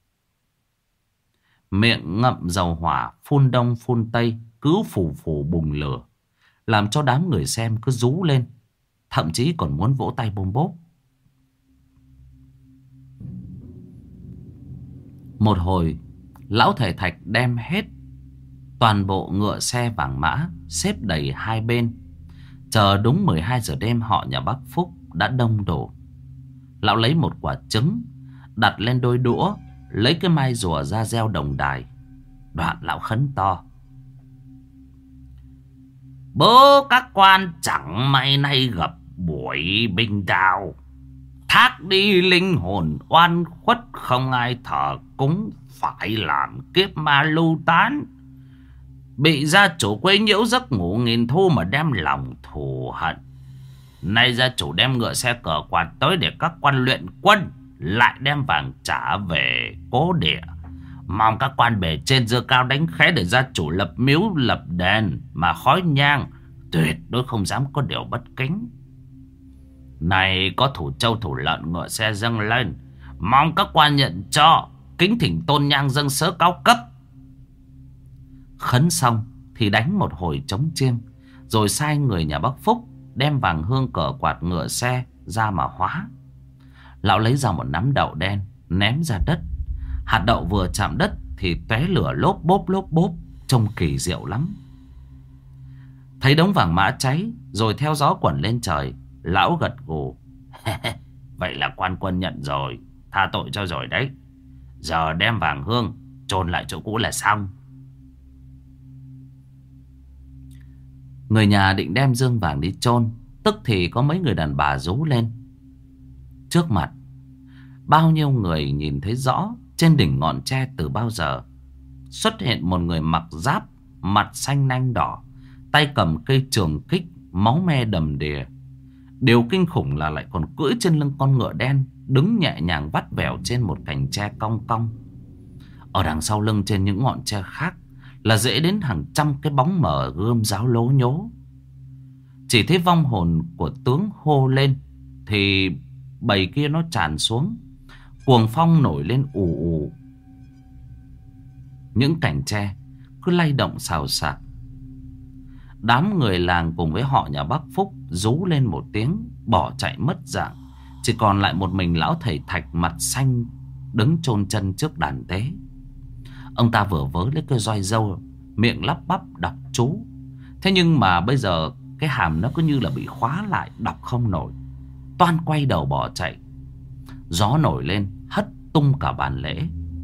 miệng ngậm dầu hỏa, phun đông phun tây, cứ phù phù bùng lửa, làm cho đám người xem cứ rú lên, thậm chí còn muốn vỗ tay bôm bốp. Một hồi, lão thầy Thạch đem hết toàn bộ ngựa xe vàng mã xếp đầy hai bên. Chờ đúng 12 giờ đêm, họ nhà bác Phúc đã đông đủ. Lão lấy một quả trứng đặt lên đôi đũa, lấy cái mai rùa ra gieo đồng đài. Đoạn lão khấn to, bố các quan chẳng may nay gặp buổi binh đao, thác đi linh hồn oan khuất, không ai thờ cúng, phải làm kiếp ma lưu tán. Bị gia chủ quấy nhiễu giấc ngủ nghìn thu mà đem lòng thù hận. Nay gia chủ đem ngựa xe cờ quạt tới để các quan luyện quân, lại đem vàng trả về cố địa. Mong các quan bề trên dơ cao đánh khẽ để gia chủ lập miếu lập đền mà khói nhang, tuyệt đối không dám có điều bất kính. Này có thủ trâu thủ lợn ngựa xe dâng lên, mong các quan nhận cho, kính thỉnh tôn nhang dâng sớ cao cấp. Khấn xong thì đánh một hồi trống chiêng, rồi sai người nhà bác Phúc đem vàng hương cờ quạt ngựa xe ra mà hóa. Lão lấy ra một nắm đậu đen ném ra đất. Hạt đậu vừa chạm đất thì tóe lửa lốp bốp, trông kỳ diệu lắm. Thấy đống vàng mã cháy rồi theo gió quẩn lên trời, lão gật gù. Vậy là quan quân nhận rồi, tha tội cho rồi đấy. Giờ đem vàng hương chôn lại chỗ cũ là xong. Người nhà định đem dương vàng đi chôn, tức thì có mấy người đàn bà rú lên. Trước mặt bao nhiêu người nhìn thấy rõ, trên đỉnh ngọn tre từ bao giờ xuất hiện một người mặc giáp, mặt xanh nanh đỏ, tay cầm cây trường kích, máu me đầm đìa. Điều kinh khủng là lại còn cưỡi trên lưng con ngựa đen, đứng nhẹ nhàng vắt vẻo trên một cành tre cong cong. Ở đằng sau lưng trên những ngọn tre khác là dễ đến hàng trăm cái bóng mờ gươm giáo lố nhố. Chỉ thấy vong hồn của tướng hô lên thì bầy kia nó tràn xuống. Cuồng phong nổi lên ù ù, những cành tre cứ lay động xào xạc. Đám người làng cùng với họ nhà bác Phúc rú lên một tiếng, bỏ chạy mất dạng. Chỉ còn lại một mình lão thầy Thạch mặt xanh đứng chôn chân trước đàn tế. Ông ta vừa vớ lấy cái roi dâu, miệng lắp bắp đọc chú. Thế nhưng mà bây giờ cái hàm nó cứ như là bị khóa lại, đọc không nổi, toan quay đầu bỏ chạy. Gió nổi lên hất tung cả bàn lễ.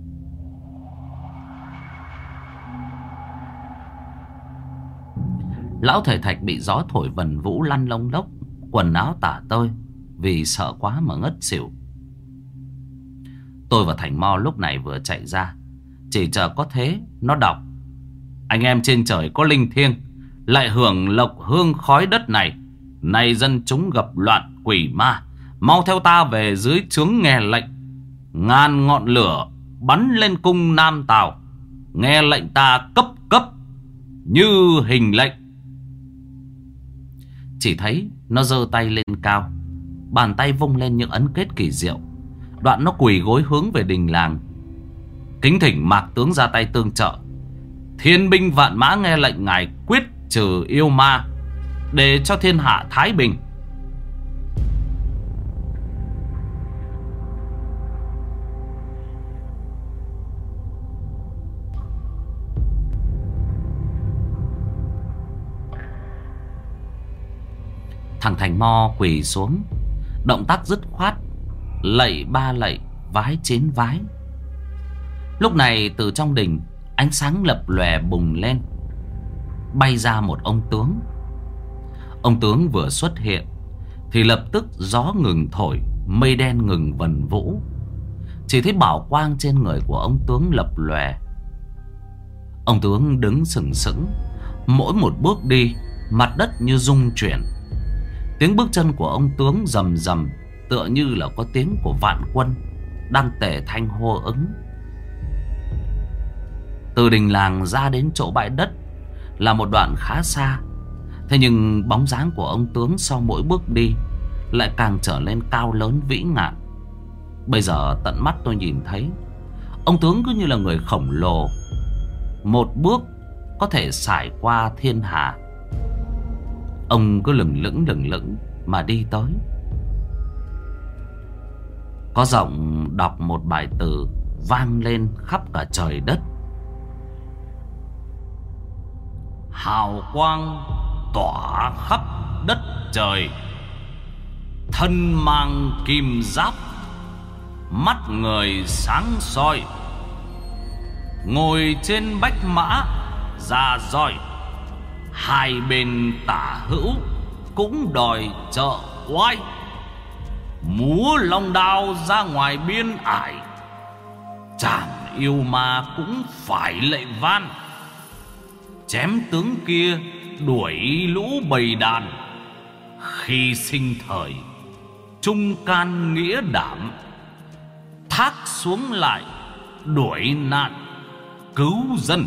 Lão thầy Thạch bị gió thổi vần vũ lăn lông lốc, quần áo tả tơi vì sợ quá mà ngất xỉu. Tôi và Thành Mo lúc này vừa chạy ra, chỉ chờ có thế nó đọc: anh em trên trời có linh thiêng, lại hưởng lộc hương khói đất này. Nay dân chúng gặp loạn quỷ ma, mau theo ta về dưới trướng nghe lệnh. Ngàn ngọn lửa bắn lên cung Nam Tào, nghe lệnh ta cấp cấp như hình lệnh. Chỉ thấy nó giơ tay lên cao, bàn tay vung lên những ấn kết kỳ diệu. Đoạn nó quỳ gối hướng về đình làng, kính thỉnh Mạc tướng ra tay tương trợ. Thiên binh vạn mã nghe lệnh ngài quyết trừ yêu ma, để cho thiên hạ thái bình. Thằng Thành Mo quỳ xuống, động tác dứt khoát, lạy 3 lạy, vái 9 vái. Lúc này từ trong đình, ánh sáng lập lòe bùng lên, bay ra một ông tướng. Ông tướng vừa xuất hiện thì lập tức gió ngừng thổi, mây đen ngừng vần vũ. Chỉ thấy bảo quang trên người của ông tướng lập lòe. Ông tướng đứng sừng sững, mỗi một bước đi, mặt đất như rung chuyển. Tiếng bước chân của ông tướng rầm rầm, tựa như là có tiếng của vạn quân đang tề thanh hô ứng. Từ đình làng ra đến chỗ bãi đất là một đoạn khá xa. Thế nhưng bóng dáng của ông tướng sau mỗi bước đi lại càng trở lên cao lớn vĩ ngạn. Bây giờ tận mắt tôi nhìn thấy, ông tướng cứ như là người khổng lồ, một bước có thể sải qua thiên hà. Ông cứ lừng lững mà đi tới. Có giọng đọc một bài từ vang lên khắp cả trời đất. Hào quang tỏa khắp đất trời, thân mang kim giáp, mắt người sáng soi, ngồi trên bách mã ra roi, hai bên tả hữu cũng đòi trợ oai, múa long đao ra ngoài biên ải, chảm yêu ma cũng phải lạy van, chém tướng kia đuổi lũ bầy đàn, khi sinh thời trung can nghĩa đảm, thác xuống lại đuổi nạn cứu dân.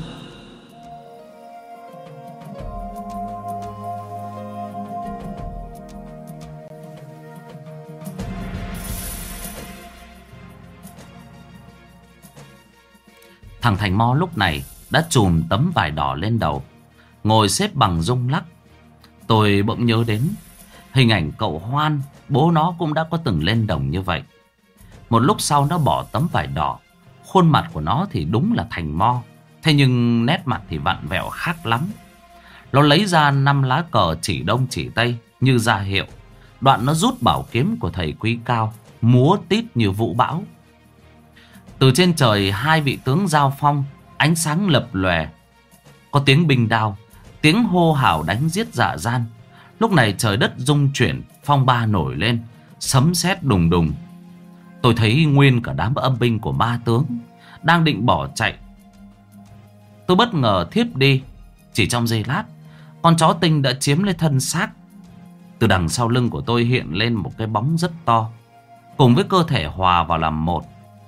Thằng Thành Mo lúc này đã chùm tấm vải đỏ lên đầu, ngồi xếp bằng rung lắc. Tôi bỗng nhớ đến hình ảnh cậu Hoan, bố nó cũng đã có từng lên đồng như vậy. Một lúc sau nó bỏ tấm vải đỏ, khuôn mặt của nó thì đúng là Thành Mo, thế nhưng nét mặt thì vặn vẹo khác lắm. Nó lấy ra 5 lá cờ chỉ đông chỉ tây như ra hiệu. Đoạn nó rút bảo kiếm của thầy Quý Cao, múa tít như vũ bão. Từ trên trời hai vị tướng giao phong, ánh sáng lập lòe. Có tiếng binh đao, tiếng hô hào đánh giết dã gian. Lúc này trời đất rung chuyển, phong ba nổi lên, sấm sét đùng đùng. Tôi thấy nguyên cả đám âm binh của ma tướng đang định bỏ chạy. Tôi bất ngờ thiếp đi. Chỉ trong giây lát, con chó tinh đã chiếm lấy thân xác. Từ đằng sau lưng của tôi hiện lên một cái bóng rất to, cùng với cơ thể hòa vào làm một.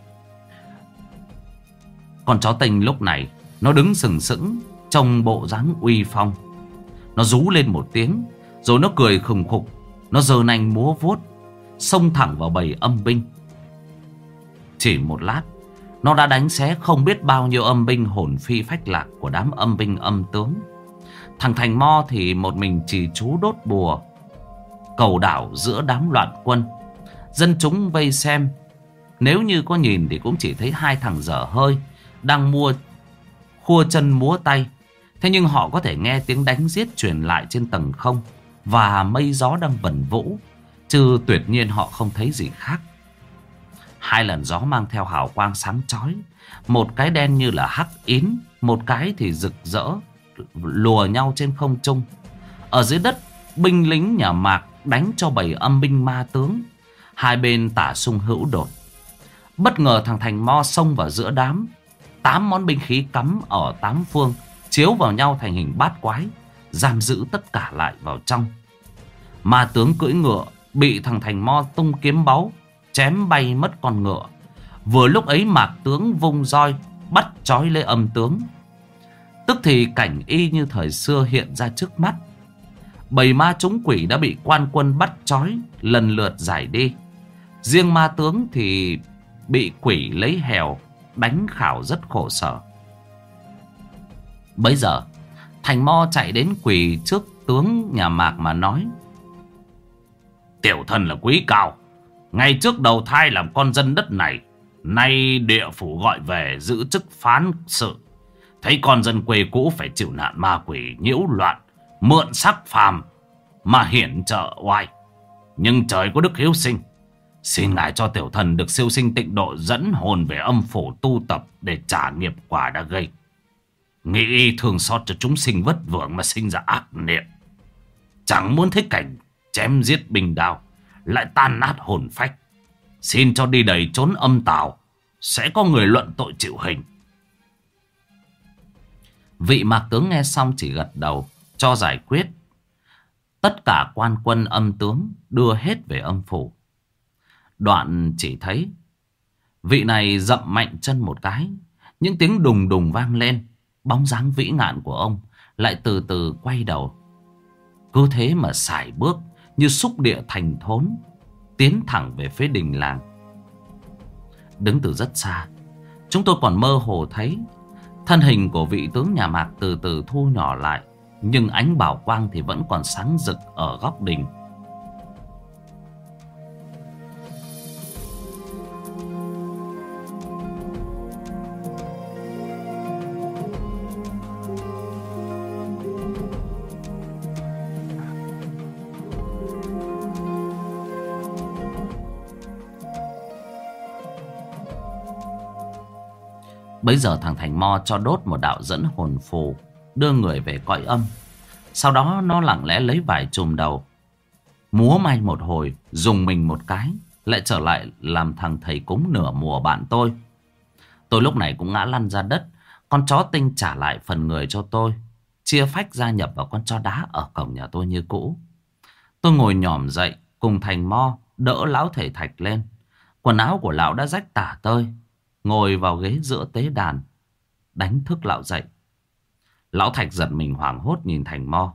Con chó tinh lúc này nó đứng sừng sững trong bộ dáng uy phong. Nó rú lên một tiếng, rồi nó cười khùng khục. Nó giơ nanh múa vuốt, xông thẳng vào bầy âm binh. Chỉ một lát, nó đã đánh xé không biết bao nhiêu âm binh hồn phi phách lạc của đám âm binh âm tướng. Thằng Thành Mo thì một mình trì chú đốt bùa, cầu đảo giữa đám loạn quân. Dân chúng vây xem, nếu như có nhìn thì cũng chỉ thấy hai thằng dở hơi đang khua chân múa tay. Thế nhưng họ có thể nghe tiếng đánh giết truyền lại trên tầng không và mây gió đang vần vũ, chứ tuyệt nhiên họ không thấy gì khác. Hai lần gió mang theo hào quang sáng chói, một cái đen như là hắc yến, một cái thì rực rỡ lùa nhau trên không trung. Ở dưới đất, binh lính nhà Mạc đánh cho bầy âm binh ma tướng, hai bên tả xung hữu đột. Bất ngờ thằng Thành Mo xông vào giữa đám. 8 món binh khí cắm ở 8 phương chiếu vào nhau thành hình bát quái, giam giữ tất cả lại vào trong. Ma tướng cưỡi ngựa bị thằng Thành Mo tung kiếm báu chém bay mất con ngựa. Vừa lúc ấy Mạc tướng vung roi bắt trói lấy âm tướng. Tức thì cảnh y như thời xưa hiện ra trước mắt. Bầy ma chúng quỷ đã bị quan quân bắt trói, lần lượt giải đi. Riêng ma tướng thì bị quỷ lấy hèo đánh khảo rất khổ sở. Bấy giờ Thành Mo chạy đến quỳ trước tướng nhà Mạc mà nói: Tiểu thần là Quý Cao, ngày trước đầu thai làm con dân đất này, nay địa phủ gọi về giữ chức phán sự. Thấy con dân quê cũ phải chịu nạn ma quỷ nhiễu loạn, mượn sắc phàm, mà hiển trợ oai. Nhưng trời có đức hiếu sinh, xin ngài cho tiểu thần được siêu sinh tịnh độ, dẫn hồn về âm phủ tu tập để trả nghiệp quả đã gây. Nghĩ thương xót cho chúng sinh vất vưởng mà sinh ra ác niệm. Chẳng muốn thấy cảnh chém giết binh đao lại tan nát hồn phách. Xin cho đi đầy trốn âm tào, sẽ có người luận tội chịu hình. Vị mạc tướng nghe xong chỉ gật đầu cho giải quyết. Tất cả quan quân âm tướng đưa hết về âm phủ. Đoạn chỉ thấy vị này dậm mạnh chân một cái, những tiếng đùng đùng vang lên. Bóng dáng vĩ ngạn của ông lại từ từ quay đầu, cứ thế mà sải bước như xúc địa thành thốn, tiến thẳng về phía đình làng. Đứng từ rất xa, chúng tôi còn mơ hồ thấy thân hình của vị tướng nhà Mạc từ từ thu nhỏ lại, nhưng ánh bảo quang thì vẫn còn sáng rực ở góc đình. Bấy giờ thằng Thành Mo cho đốt một đạo dẫn hồn phù, đưa người về cõi âm. Sau đó nó lặng lẽ lấy vải trùm đầu, múa may một hồi, dùng mình một cái, lại trở lại làm thằng thầy cúng nửa mùa bạn tôi. Tôi lúc này cũng ngã lăn ra đất. Con chó tinh trả lại phần người cho tôi, chia phách gia nhập vào con chó đá ở cổng nhà tôi như cũ. Tôi ngồi nhỏm dậy cùng Thành Mo đỡ lão thầy Thạch lên. Quần áo của lão đã rách tả tơi, ngồi vào ghế giữa tế đàn, đánh thức lão dậy. Lão Thạch giật mình hoảng hốt nhìn Thành Mo.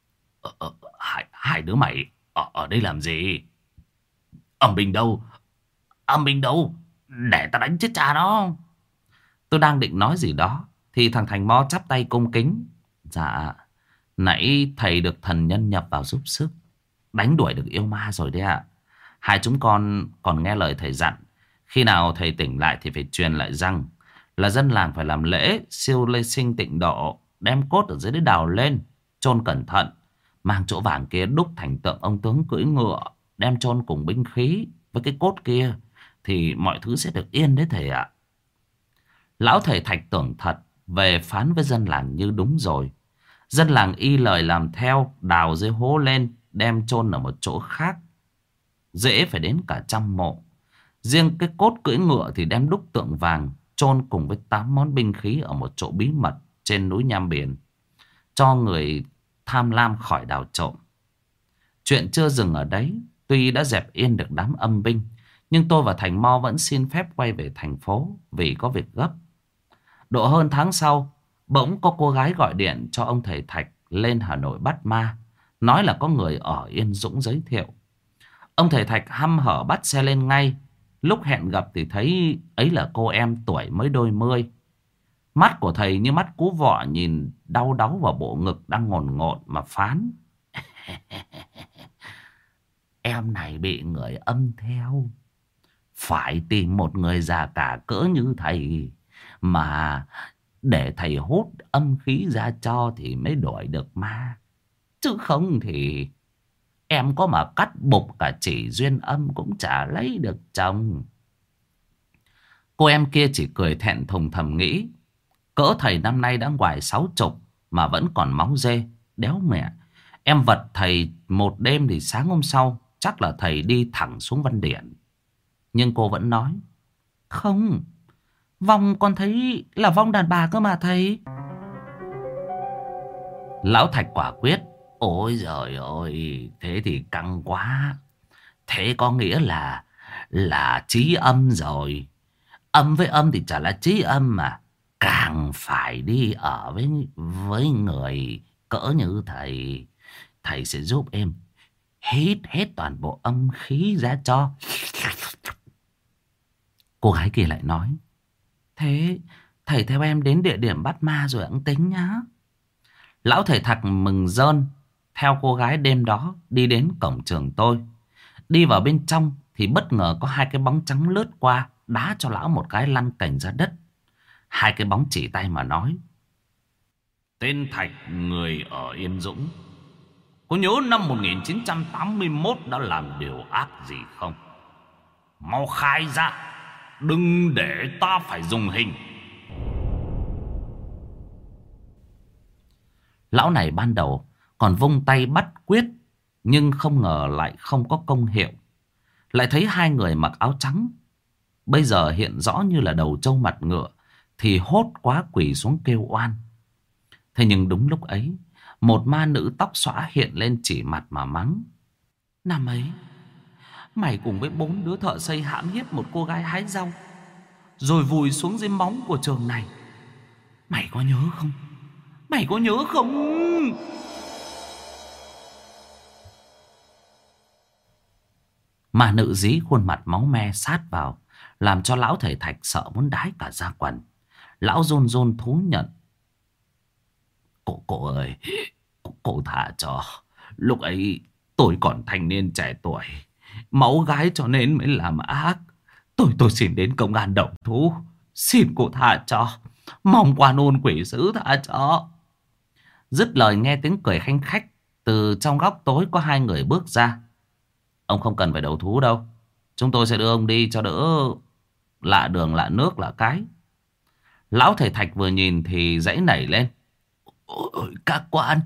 Hai đứa mày ở đây làm gì? Âm binh đâu? Âm binh đâu? Để ta đánh chết cha nó. Tôi đang định nói gì đó thì thằng Thành Mo chắp tay cung kính. Dạ, nãy thầy được thần nhân nhập vào giúp sức, đánh đuổi được yêu ma rồi đấy ạ. Hai chúng con còn nghe lời thầy dặn, khi nào thầy tỉnh lại thì phải truyền lại rằng là dân làng phải làm lễ siêu lê sinh tịnh độ, đem cốt ở dưới đấy đào lên, chôn cẩn thận, mang chỗ vàng kia đúc thành tượng ông tướng cưỡi ngựa, đem chôn cùng binh khí với cái cốt kia, thì mọi thứ sẽ được yên đấy thầy ạ. Lão thầy Thạch tưởng thật, về phán với dân làng như đúng rồi. Dân làng y lời làm theo, đào dưới hố lên, đem chôn ở một chỗ khác, dễ phải đến cả 100 mộ. Riêng cái cốt cưỡi ngựa thì đem đúc tượng vàng, chôn cùng với 8 món binh khí ở một chỗ bí mật trên núi Nham Biển, cho người tham lam khỏi đào trộm. Chuyện chưa dừng ở đấy. Tuy đã dẹp yên được đám âm binh, nhưng tôi và Thành Mo vẫn xin phép quay về thành phố vì có việc gấp. Độ hơn tháng sau, bỗng có cô gái gọi điện cho ông thầy Thạch lên Hà Nội bắt ma, nói là có người ở Yên Dũng giới thiệu. Ông thầy Thạch hăm hở bắt xe lên ngay. Lúc hẹn gặp thì thấy ấy là cô em tuổi mới đôi mươi. Mắt của thầy như mắt cú vọ, nhìn đau đáu vào bộ ngực đang ngổn ngộn mà phán. Em này bị người âm theo, phải tìm một người già cả cỡ như thầy mà để thầy hút âm khí ra cho thì mới đuổi được ma. Chứ không thì em có mà cắt bục cả chỉ duyên âm cũng chả lấy được chồng. Cô em kia chỉ cười thẹn thùng thầm nghĩ, cỡ thầy năm nay đã ngoài 60 mà vẫn còn máu dê, đéo mẹ. Em vật thầy một đêm thì sáng hôm sau chắc là thầy đi thẳng xuống Văn Điển. Nhưng cô vẫn nói, không, vong con thấy là vong đàn bà cơ mà thầy. Lão Thạch quả quyết, ôi giời ơi, thế thì căng quá. Thế có nghĩa là trí âm rồi. Âm với âm thì chả là trí âm mà. Càng phải đi ở với người cỡ như thầy. Thầy sẽ giúp em hít hết toàn bộ âm khí ra cho. Cô gái kia lại nói, thế thầy theo em đến địa điểm bắt ma rồi ăn tính nhá. Lão thầy Thạch mừng rơn theo cô gái đêm đó đi đến cổng trường tôi. Đi vào bên trong thì bất ngờ có hai cái bóng trắng lướt qua, đá cho lão một cái lăn cành ra đất. Hai cái bóng chỉ tay mà nói, tên Thạch người ở Yên Dũng, Có nhớ năm 1981 đã làm điều ác gì không? Mau khai ra, đừng để ta phải dùng hình. Lão này ban đầu còn vung tay bắt quyết, nhưng không ngờ lại không có công hiệu. Lại thấy hai người mặc áo trắng bây giờ hiện rõ như là đầu trâu mặt ngựa, thì hốt quá quỳ xuống kêu oan. Thế nhưng đúng lúc ấy, một ma nữ tóc xõa hiện lên chỉ mặt mà mắng: Năm ấy, mày cùng với 4 đứa thợ xây hãm hiếp một cô gái hái rau, rồi vùi xuống dưới móng của trường này. Mày có nhớ không? Mày có nhớ không? Mà nữ dí khuôn mặt máu me sát vào, làm cho lão thầy Thạch sợ muốn đái cả da quần. Lão run run thú nhận: Cô ơi, cô thả cho. Lúc ấy tôi còn thanh niên trẻ tuổi, máu gái cho nên mới làm ác. Tôi xin đến công an động thú, xin cô tha cho. Mong quan ôn quỷ sứ tha cho. Dứt lời nghe tiếng cười khanh khách. Từ trong góc tối có hai người bước ra. Ông không cần phải đầu thú đâu, chúng tôi sẽ đưa ông đi cho đỡ lạ đường lạ nước lạ cái. Lão thầy Thạch vừa nhìn thì giãy nảy lên: Ôi, các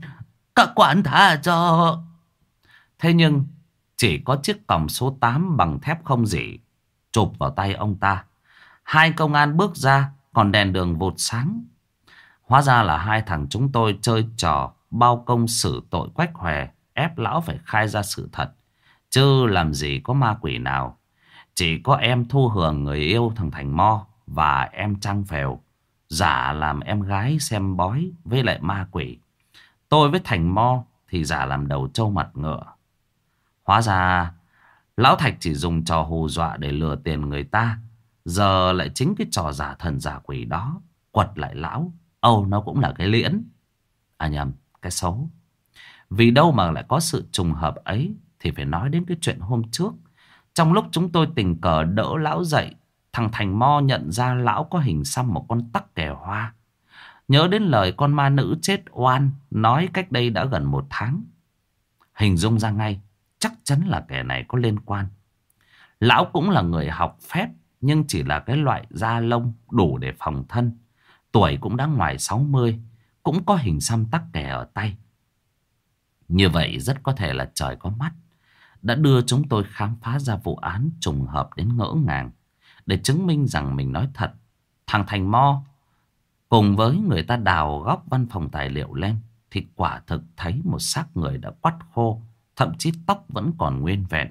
quan tha cho. Thế nhưng chỉ có chiếc còng số 8 bằng thép không rỉ chụp vào tay ông ta. Hai công an bước ra, còn đèn đường vụt sáng. Hóa ra là hai thằng chúng tôi chơi trò bao công xử tội Quách Hòe, ép lão phải khai ra sự thật. Chứ làm gì có ma quỷ nào. Chỉ có em Thu Hường, người yêu thằng Thành Mo, và em Trăng Phèo giả làm em gái xem bói với lại ma quỷ. Tôi với Thành Mo thì giả làm đầu trâu mặt ngựa. Hóa ra lão Thạch chỉ dùng trò hù dọa để lừa tiền người ta. Giờ lại chính cái trò giả thần giả quỷ đó quật lại lão. Âu nó cũng là cái liễn. À nhầm, cái xấu. Vì đâu mà lại có sự trùng hợp ấy, thì phải nói đến cái chuyện hôm trước. Trong lúc chúng tôi tình cờ đỡ lão dậy, thằng Thành Mo nhận ra lão có hình xăm một con tắc kè hoa. Nhớ đến lời con ma nữ chết oan nói cách đây đã gần 1 tháng. Hình dung ra ngay, chắc chắn là kẻ này có liên quan. Lão cũng là người học phép, nhưng chỉ là cái loại da lông đủ để phòng thân. Tuổi cũng đã ngoài 60, cũng có hình xăm tắc kè ở tay. Như vậy rất có thể là trời có mắt, đã đưa chúng tôi khám phá ra vụ án trùng hợp đến ngỡ ngàng. Để chứng minh rằng mình nói thật, thằng Thành Mo cùng với người ta đào góc văn phòng tài liệu lên, thì quả thực thấy một xác người đã quắt khô, thậm chí tóc vẫn còn nguyên vẹn.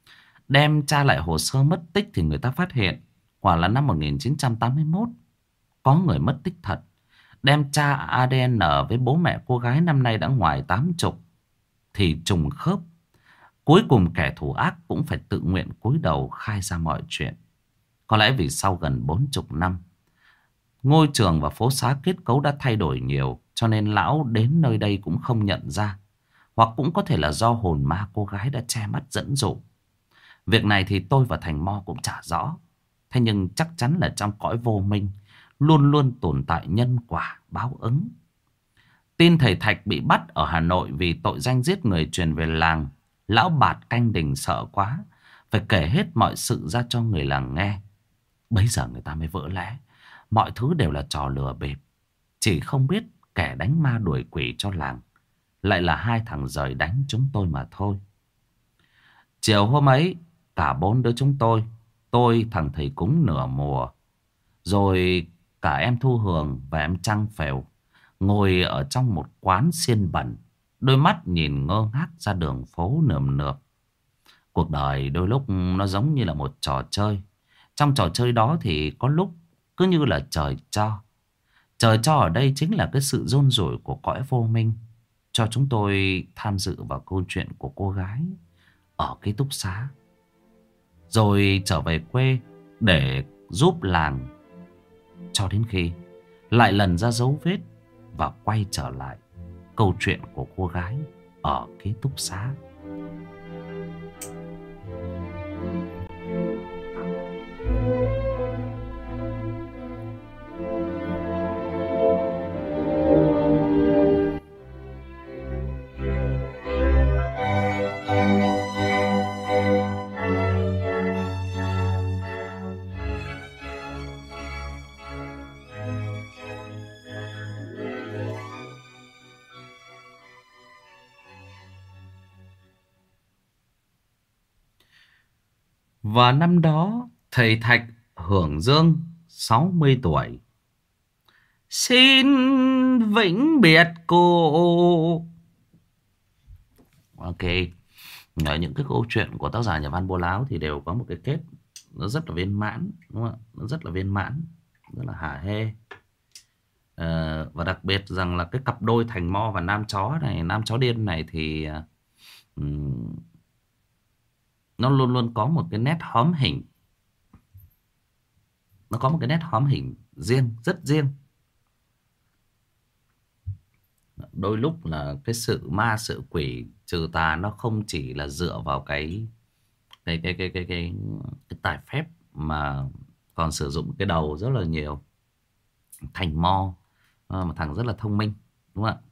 Đem tra lại hồ sơ mất tích thì người ta phát hiện quả là năm 1981 có người mất tích thật. Đem tra ADN với bố mẹ cô gái năm nay đã ngoài 80 thì trùng khớp. Cuối cùng kẻ thủ ác cũng phải tự nguyện cúi đầu khai ra mọi chuyện. Có lẽ vì sau gần 40 năm, ngôi trường và phố xá kết cấu đã thay đổi nhiều, cho nên lão đến nơi đây cũng không nhận ra. Hoặc cũng có thể là do hồn ma cô gái đã che mắt dẫn dụ. Việc này thì tôi và Thành Mo cũng chả rõ. Thế nhưng chắc chắn là trong cõi vô minh luôn luôn tồn tại nhân quả báo ứng. Tin thầy Thạch bị bắt ở Hà Nội vì tội danh giết người truyền về làng. Lão Bạt canh đình sợ quá, phải kể hết mọi sự ra cho người làng nghe. Bấy giờ người ta mới vỡ lẽ mọi thứ đều là trò lừa bịp. Chỉ không biết kẻ đánh ma đuổi quỷ cho làng lại là hai thằng rời đánh chúng tôi mà thôi. Chiều hôm ấy, cả 4 đứa chúng tôi, thằng thầy cúng nửa mùa, rồi cả em Thu Hường và em Trăng Phèo, ngồi ở trong một quán xiên bẩn, đôi mắt nhìn ngơ ngác ra đường phố nườm nượp. Cuộc đời đôi lúc nó giống như là một trò chơi. Trong trò chơi đó thì có lúc cứ như là trời cho. Trời cho ở đây chính là cái sự run rủi của cõi vô minh, cho chúng tôi tham dự vào câu chuyện của cô gái ở ký túc xá, rồi trở về quê để giúp làng, cho đến khi lại lần ra dấu vết và quay trở lại câu chuyện của cô gái ở ký túc xá. Và năm đó thầy Thạch hưởng dương 60 tuổi. Xin vĩnh biệt cô. Ok. Ở những cái câu chuyện của tác giả nhà văn Bố Láo thì đều có một cái kết nó rất là viên mãn, đúng không ạ? Nó rất là viên mãn, rất là hả hê. Và đặc biệt rằng là cái cặp đôi Thành Mo và Nam Chó này, Nam Chó Điên này thì nó luôn luôn có một cái nét hóm hình. Nó có một cái nét hóm hình riêng, rất riêng. Đôi lúc là cái sự ma sự quỷ trừ tà nó không chỉ là dựa vào cái tài phép mà còn sử dụng cái đầu rất là nhiều. Thành Mo một thằng rất là thông minh, đúng không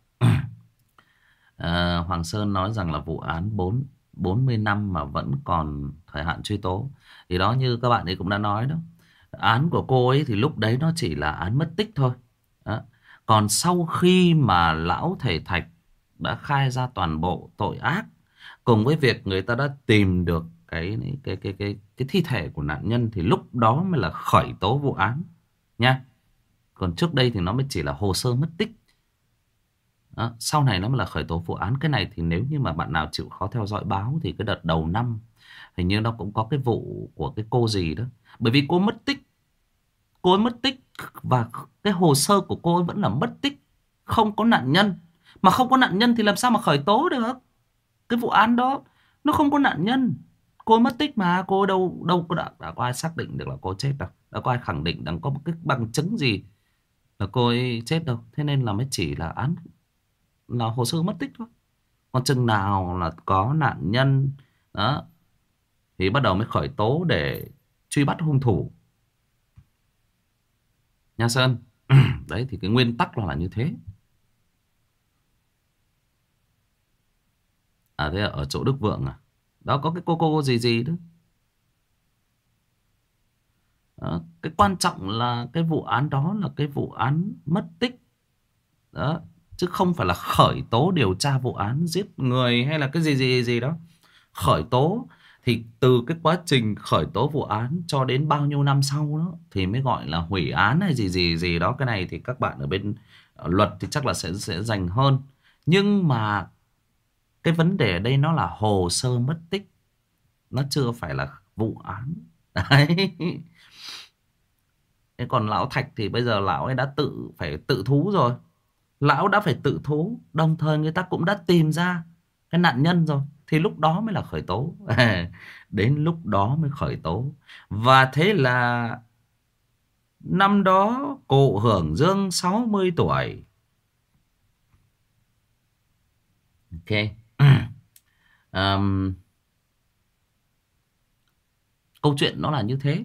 ạ? Hoàng Sơn nói rằng là vụ án 40 năm mà vẫn còn thời hạn truy tố. Thì đó, như các bạn ấy cũng đã nói đó, án của cô ấy thì lúc đấy nó chỉ là án mất tích thôi đó. Còn sau khi mà lão thầy Thạch đã khai ra toàn bộ tội ác, cùng với việc người ta đã tìm được cái thi thể của nạn nhân, thì lúc đó mới là khởi tố vụ án nha. Còn trước đây thì nó mới chỉ là hồ sơ mất tích đó. Sau này nó mới là khởi tố vụ án. Cái này thì nếu như mà bạn nào chịu khó theo dõi báo thì cái đợt đầu năm hình như nó cũng có cái vụ của cái cô gì đó. Bởi vì cô mất tích, cô ấy mất tích và cái hồ sơ của cô ấy vẫn là mất tích, không có nạn nhân. Mà không có nạn nhân thì làm sao mà khởi tố được cái vụ án đó? Nó không có nạn nhân, cô ấy mất tích mà. Cô ấy đâu đâu có đã có ai xác định được là cô ấy chết đâu, đã có ai khẳng định đang có một cái bằng chứng gì là cô ấy chết đâu. Thế nên là mới chỉ là án là hồ sơ mất tích thôi. Còn chừng nào là có nạn nhân đó thì bắt đầu mới khởi tố để truy bắt hung thủ nha Sơn. Đấy thì cái nguyên tắc là như thế. À thế ở chỗ Đức Vượng à? Đó có cái cô gì gì đó. Đó, cái quan trọng là cái vụ án đó là cái vụ án mất tích đó, chứ không phải là khởi tố điều tra vụ án giết người hay là cái gì gì gì đó. Khởi tố thì từ cái quá trình khởi tố vụ án cho đến bao nhiêu năm sau đó thì mới gọi là hủy án hay gì gì gì đó. Cái này thì các bạn ở bên luật thì chắc là sẽ dành hơn. Nhưng mà cái vấn đề ở đây nó là hồ sơ mất tích, nó chưa phải là vụ án. Đấy. Thế còn lão Thạch thì bây giờ lão ấy đã phải tự thú rồi. Lão đã phải tự thú, đồng thời người ta cũng đã tìm ra cái nạn nhân rồi, thì lúc đó mới là khởi tố. Đến lúc đó mới khởi tố. Và thế là năm đó cụ hưởng dương 60 tuổi. Ok. Ờm, Câu chuyện nó là như thế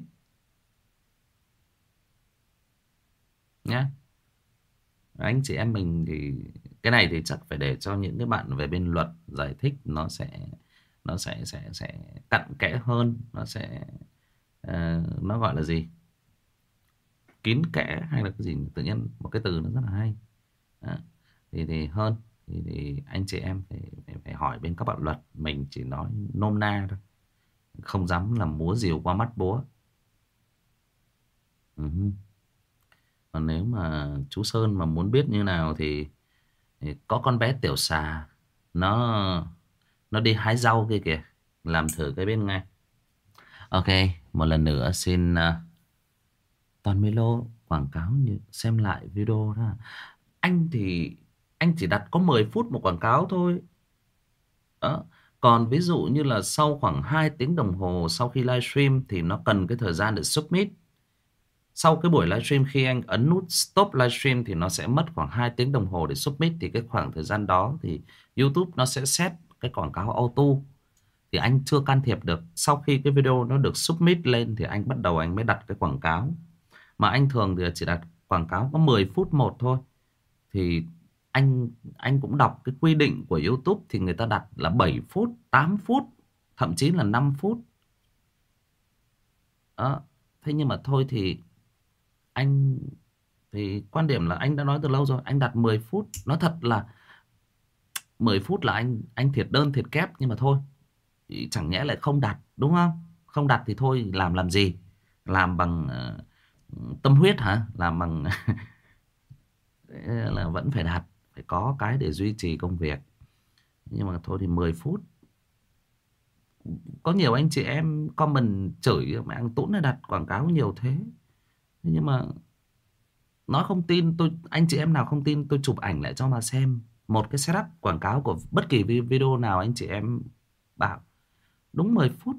nhé. Anh chị em mình thì cái này thì chắc phải để cho những cái bạn về bên luật giải thích. Nó sẽ cặn kẽ hơn. Nó sẽ nó gọi là gì, kín kẽ hay là cái gì, tự nhiên một cái từ nó rất là hay. Đó. Thì hơn thì anh chị em phải hỏi bên các bạn luật. Mình chỉ nói nôm na thôi, không dám làm múa rìu qua mắt búa. Ừ. Còn nếu mà chú Sơn mà muốn biết như nào thì có con bé Tiểu Xà, nó đi hái rau kia kìa, làm thử cái bên ngay. Ok, một lần nữa xin Toàn Melo quảng cáo như xem lại video đó. Anh thì anh chỉ đặt có 10 phút một quảng cáo thôi đó. Còn ví dụ như là sau khoảng 2 tiếng đồng hồ sau khi livestream thì nó cần cái thời gian để submit. Sau cái buổi livestream khi anh ấn nút stop livestream thì nó sẽ mất khoảng 2 tiếng đồng hồ để submit. Thì cái khoảng thời gian đó thì YouTube nó sẽ set cái quảng cáo auto. Thì anh chưa can thiệp được. Sau khi cái video nó được submit lên thì anh bắt đầu anh mới đặt cái quảng cáo. Mà anh thường thì chỉ đặt quảng cáo có 10 phút một thôi. Thì anh cũng đọc cái quy định của YouTube thì người ta đặt là 7 phút, 8 phút, thậm chí là 5 phút. Đó. Thế nhưng mà thôi thì anh thì quan điểm là anh đã nói từ lâu rồi, anh đặt 10 phút. Nói thật là 10 phút là anh thiệt đơn thiệt kép, nhưng mà thôi thì chẳng nhẽ lại không đặt, đúng không? Không đặt thì thôi, làm gì? Làm bằng tâm huyết hả? Làm bằng là vẫn phải đặt, phải có cái để duy trì công việc. Nhưng mà thôi thì 10 phút. Có nhiều anh chị em comment chửi mẹ thằng Tuấn này đặt quảng cáo nhiều thế. Nhưng mà nói không tin, anh chị em nào không tin tôi chụp ảnh lại cho mà xem. Một cái setup quảng cáo của bất kỳ video nào anh chị em bảo đúng 10 phút.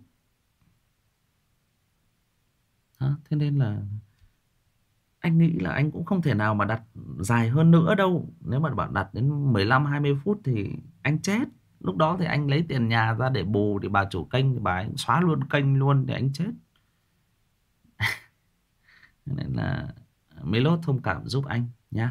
Thế nên là anh nghĩ là anh cũng không thể nào mà đặt dài hơn nữa đâu. Nếu mà bạn đặt đến 15-20 phút thì anh chết. Lúc đó thì anh lấy tiền nhà ra để bù, thì bà chủ kênh thì bà ấy xóa luôn kênh luôn, để anh chết. Nên là Milot thông cảm giúp anh nhá.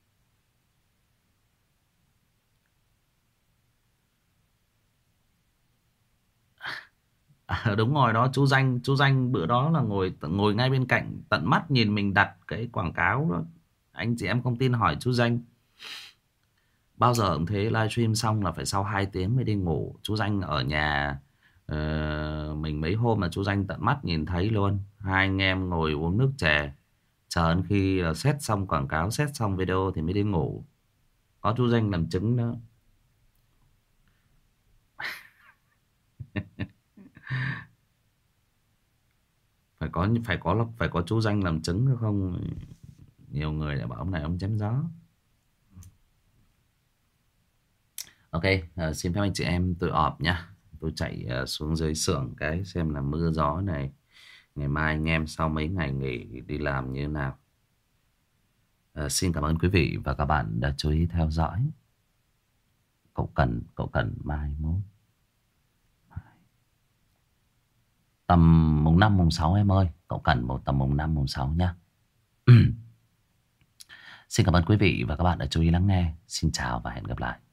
Đúng rồi đó, chú Danh bữa đó là ngồi ngay bên cạnh, tận mắt nhìn mình đặt cái quảng cáo đó. Anh chị em không tin hỏi chú Danh. Bao giờ cũng thế, livestream xong là phải sau 2 tiếng mới đi ngủ. Chú Danh ở nhà mình mấy hôm mà chú Danh tận mắt nhìn thấy luôn. Hai anh em ngồi uống nước chè, chờ đến khi là set xong quảng cáo, set xong video thì mới đi ngủ. Có chú Danh làm chứng đó. Phải có chú Danh làm chứng, nữa không nhiều người lại bảo ông này ông chém gió. Ok, xin phép anh chị em tôi ọp nha. Tôi chạy xuống dưới xưởng cái xem là mưa gió này, ngày mai anh em sau mấy ngày nghỉ đi làm như thế nào. Xin cảm ơn quý vị và các bạn đã chú ý theo dõi. Cậu cần mai mốt tầm mùng 5 mùng 6 em ơi. Cậu cần một tầm mùng 5 mùng 6 nhá. Xin cảm ơn quý vị và các bạn đã chú ý lắng nghe. Xin chào và hẹn gặp lại.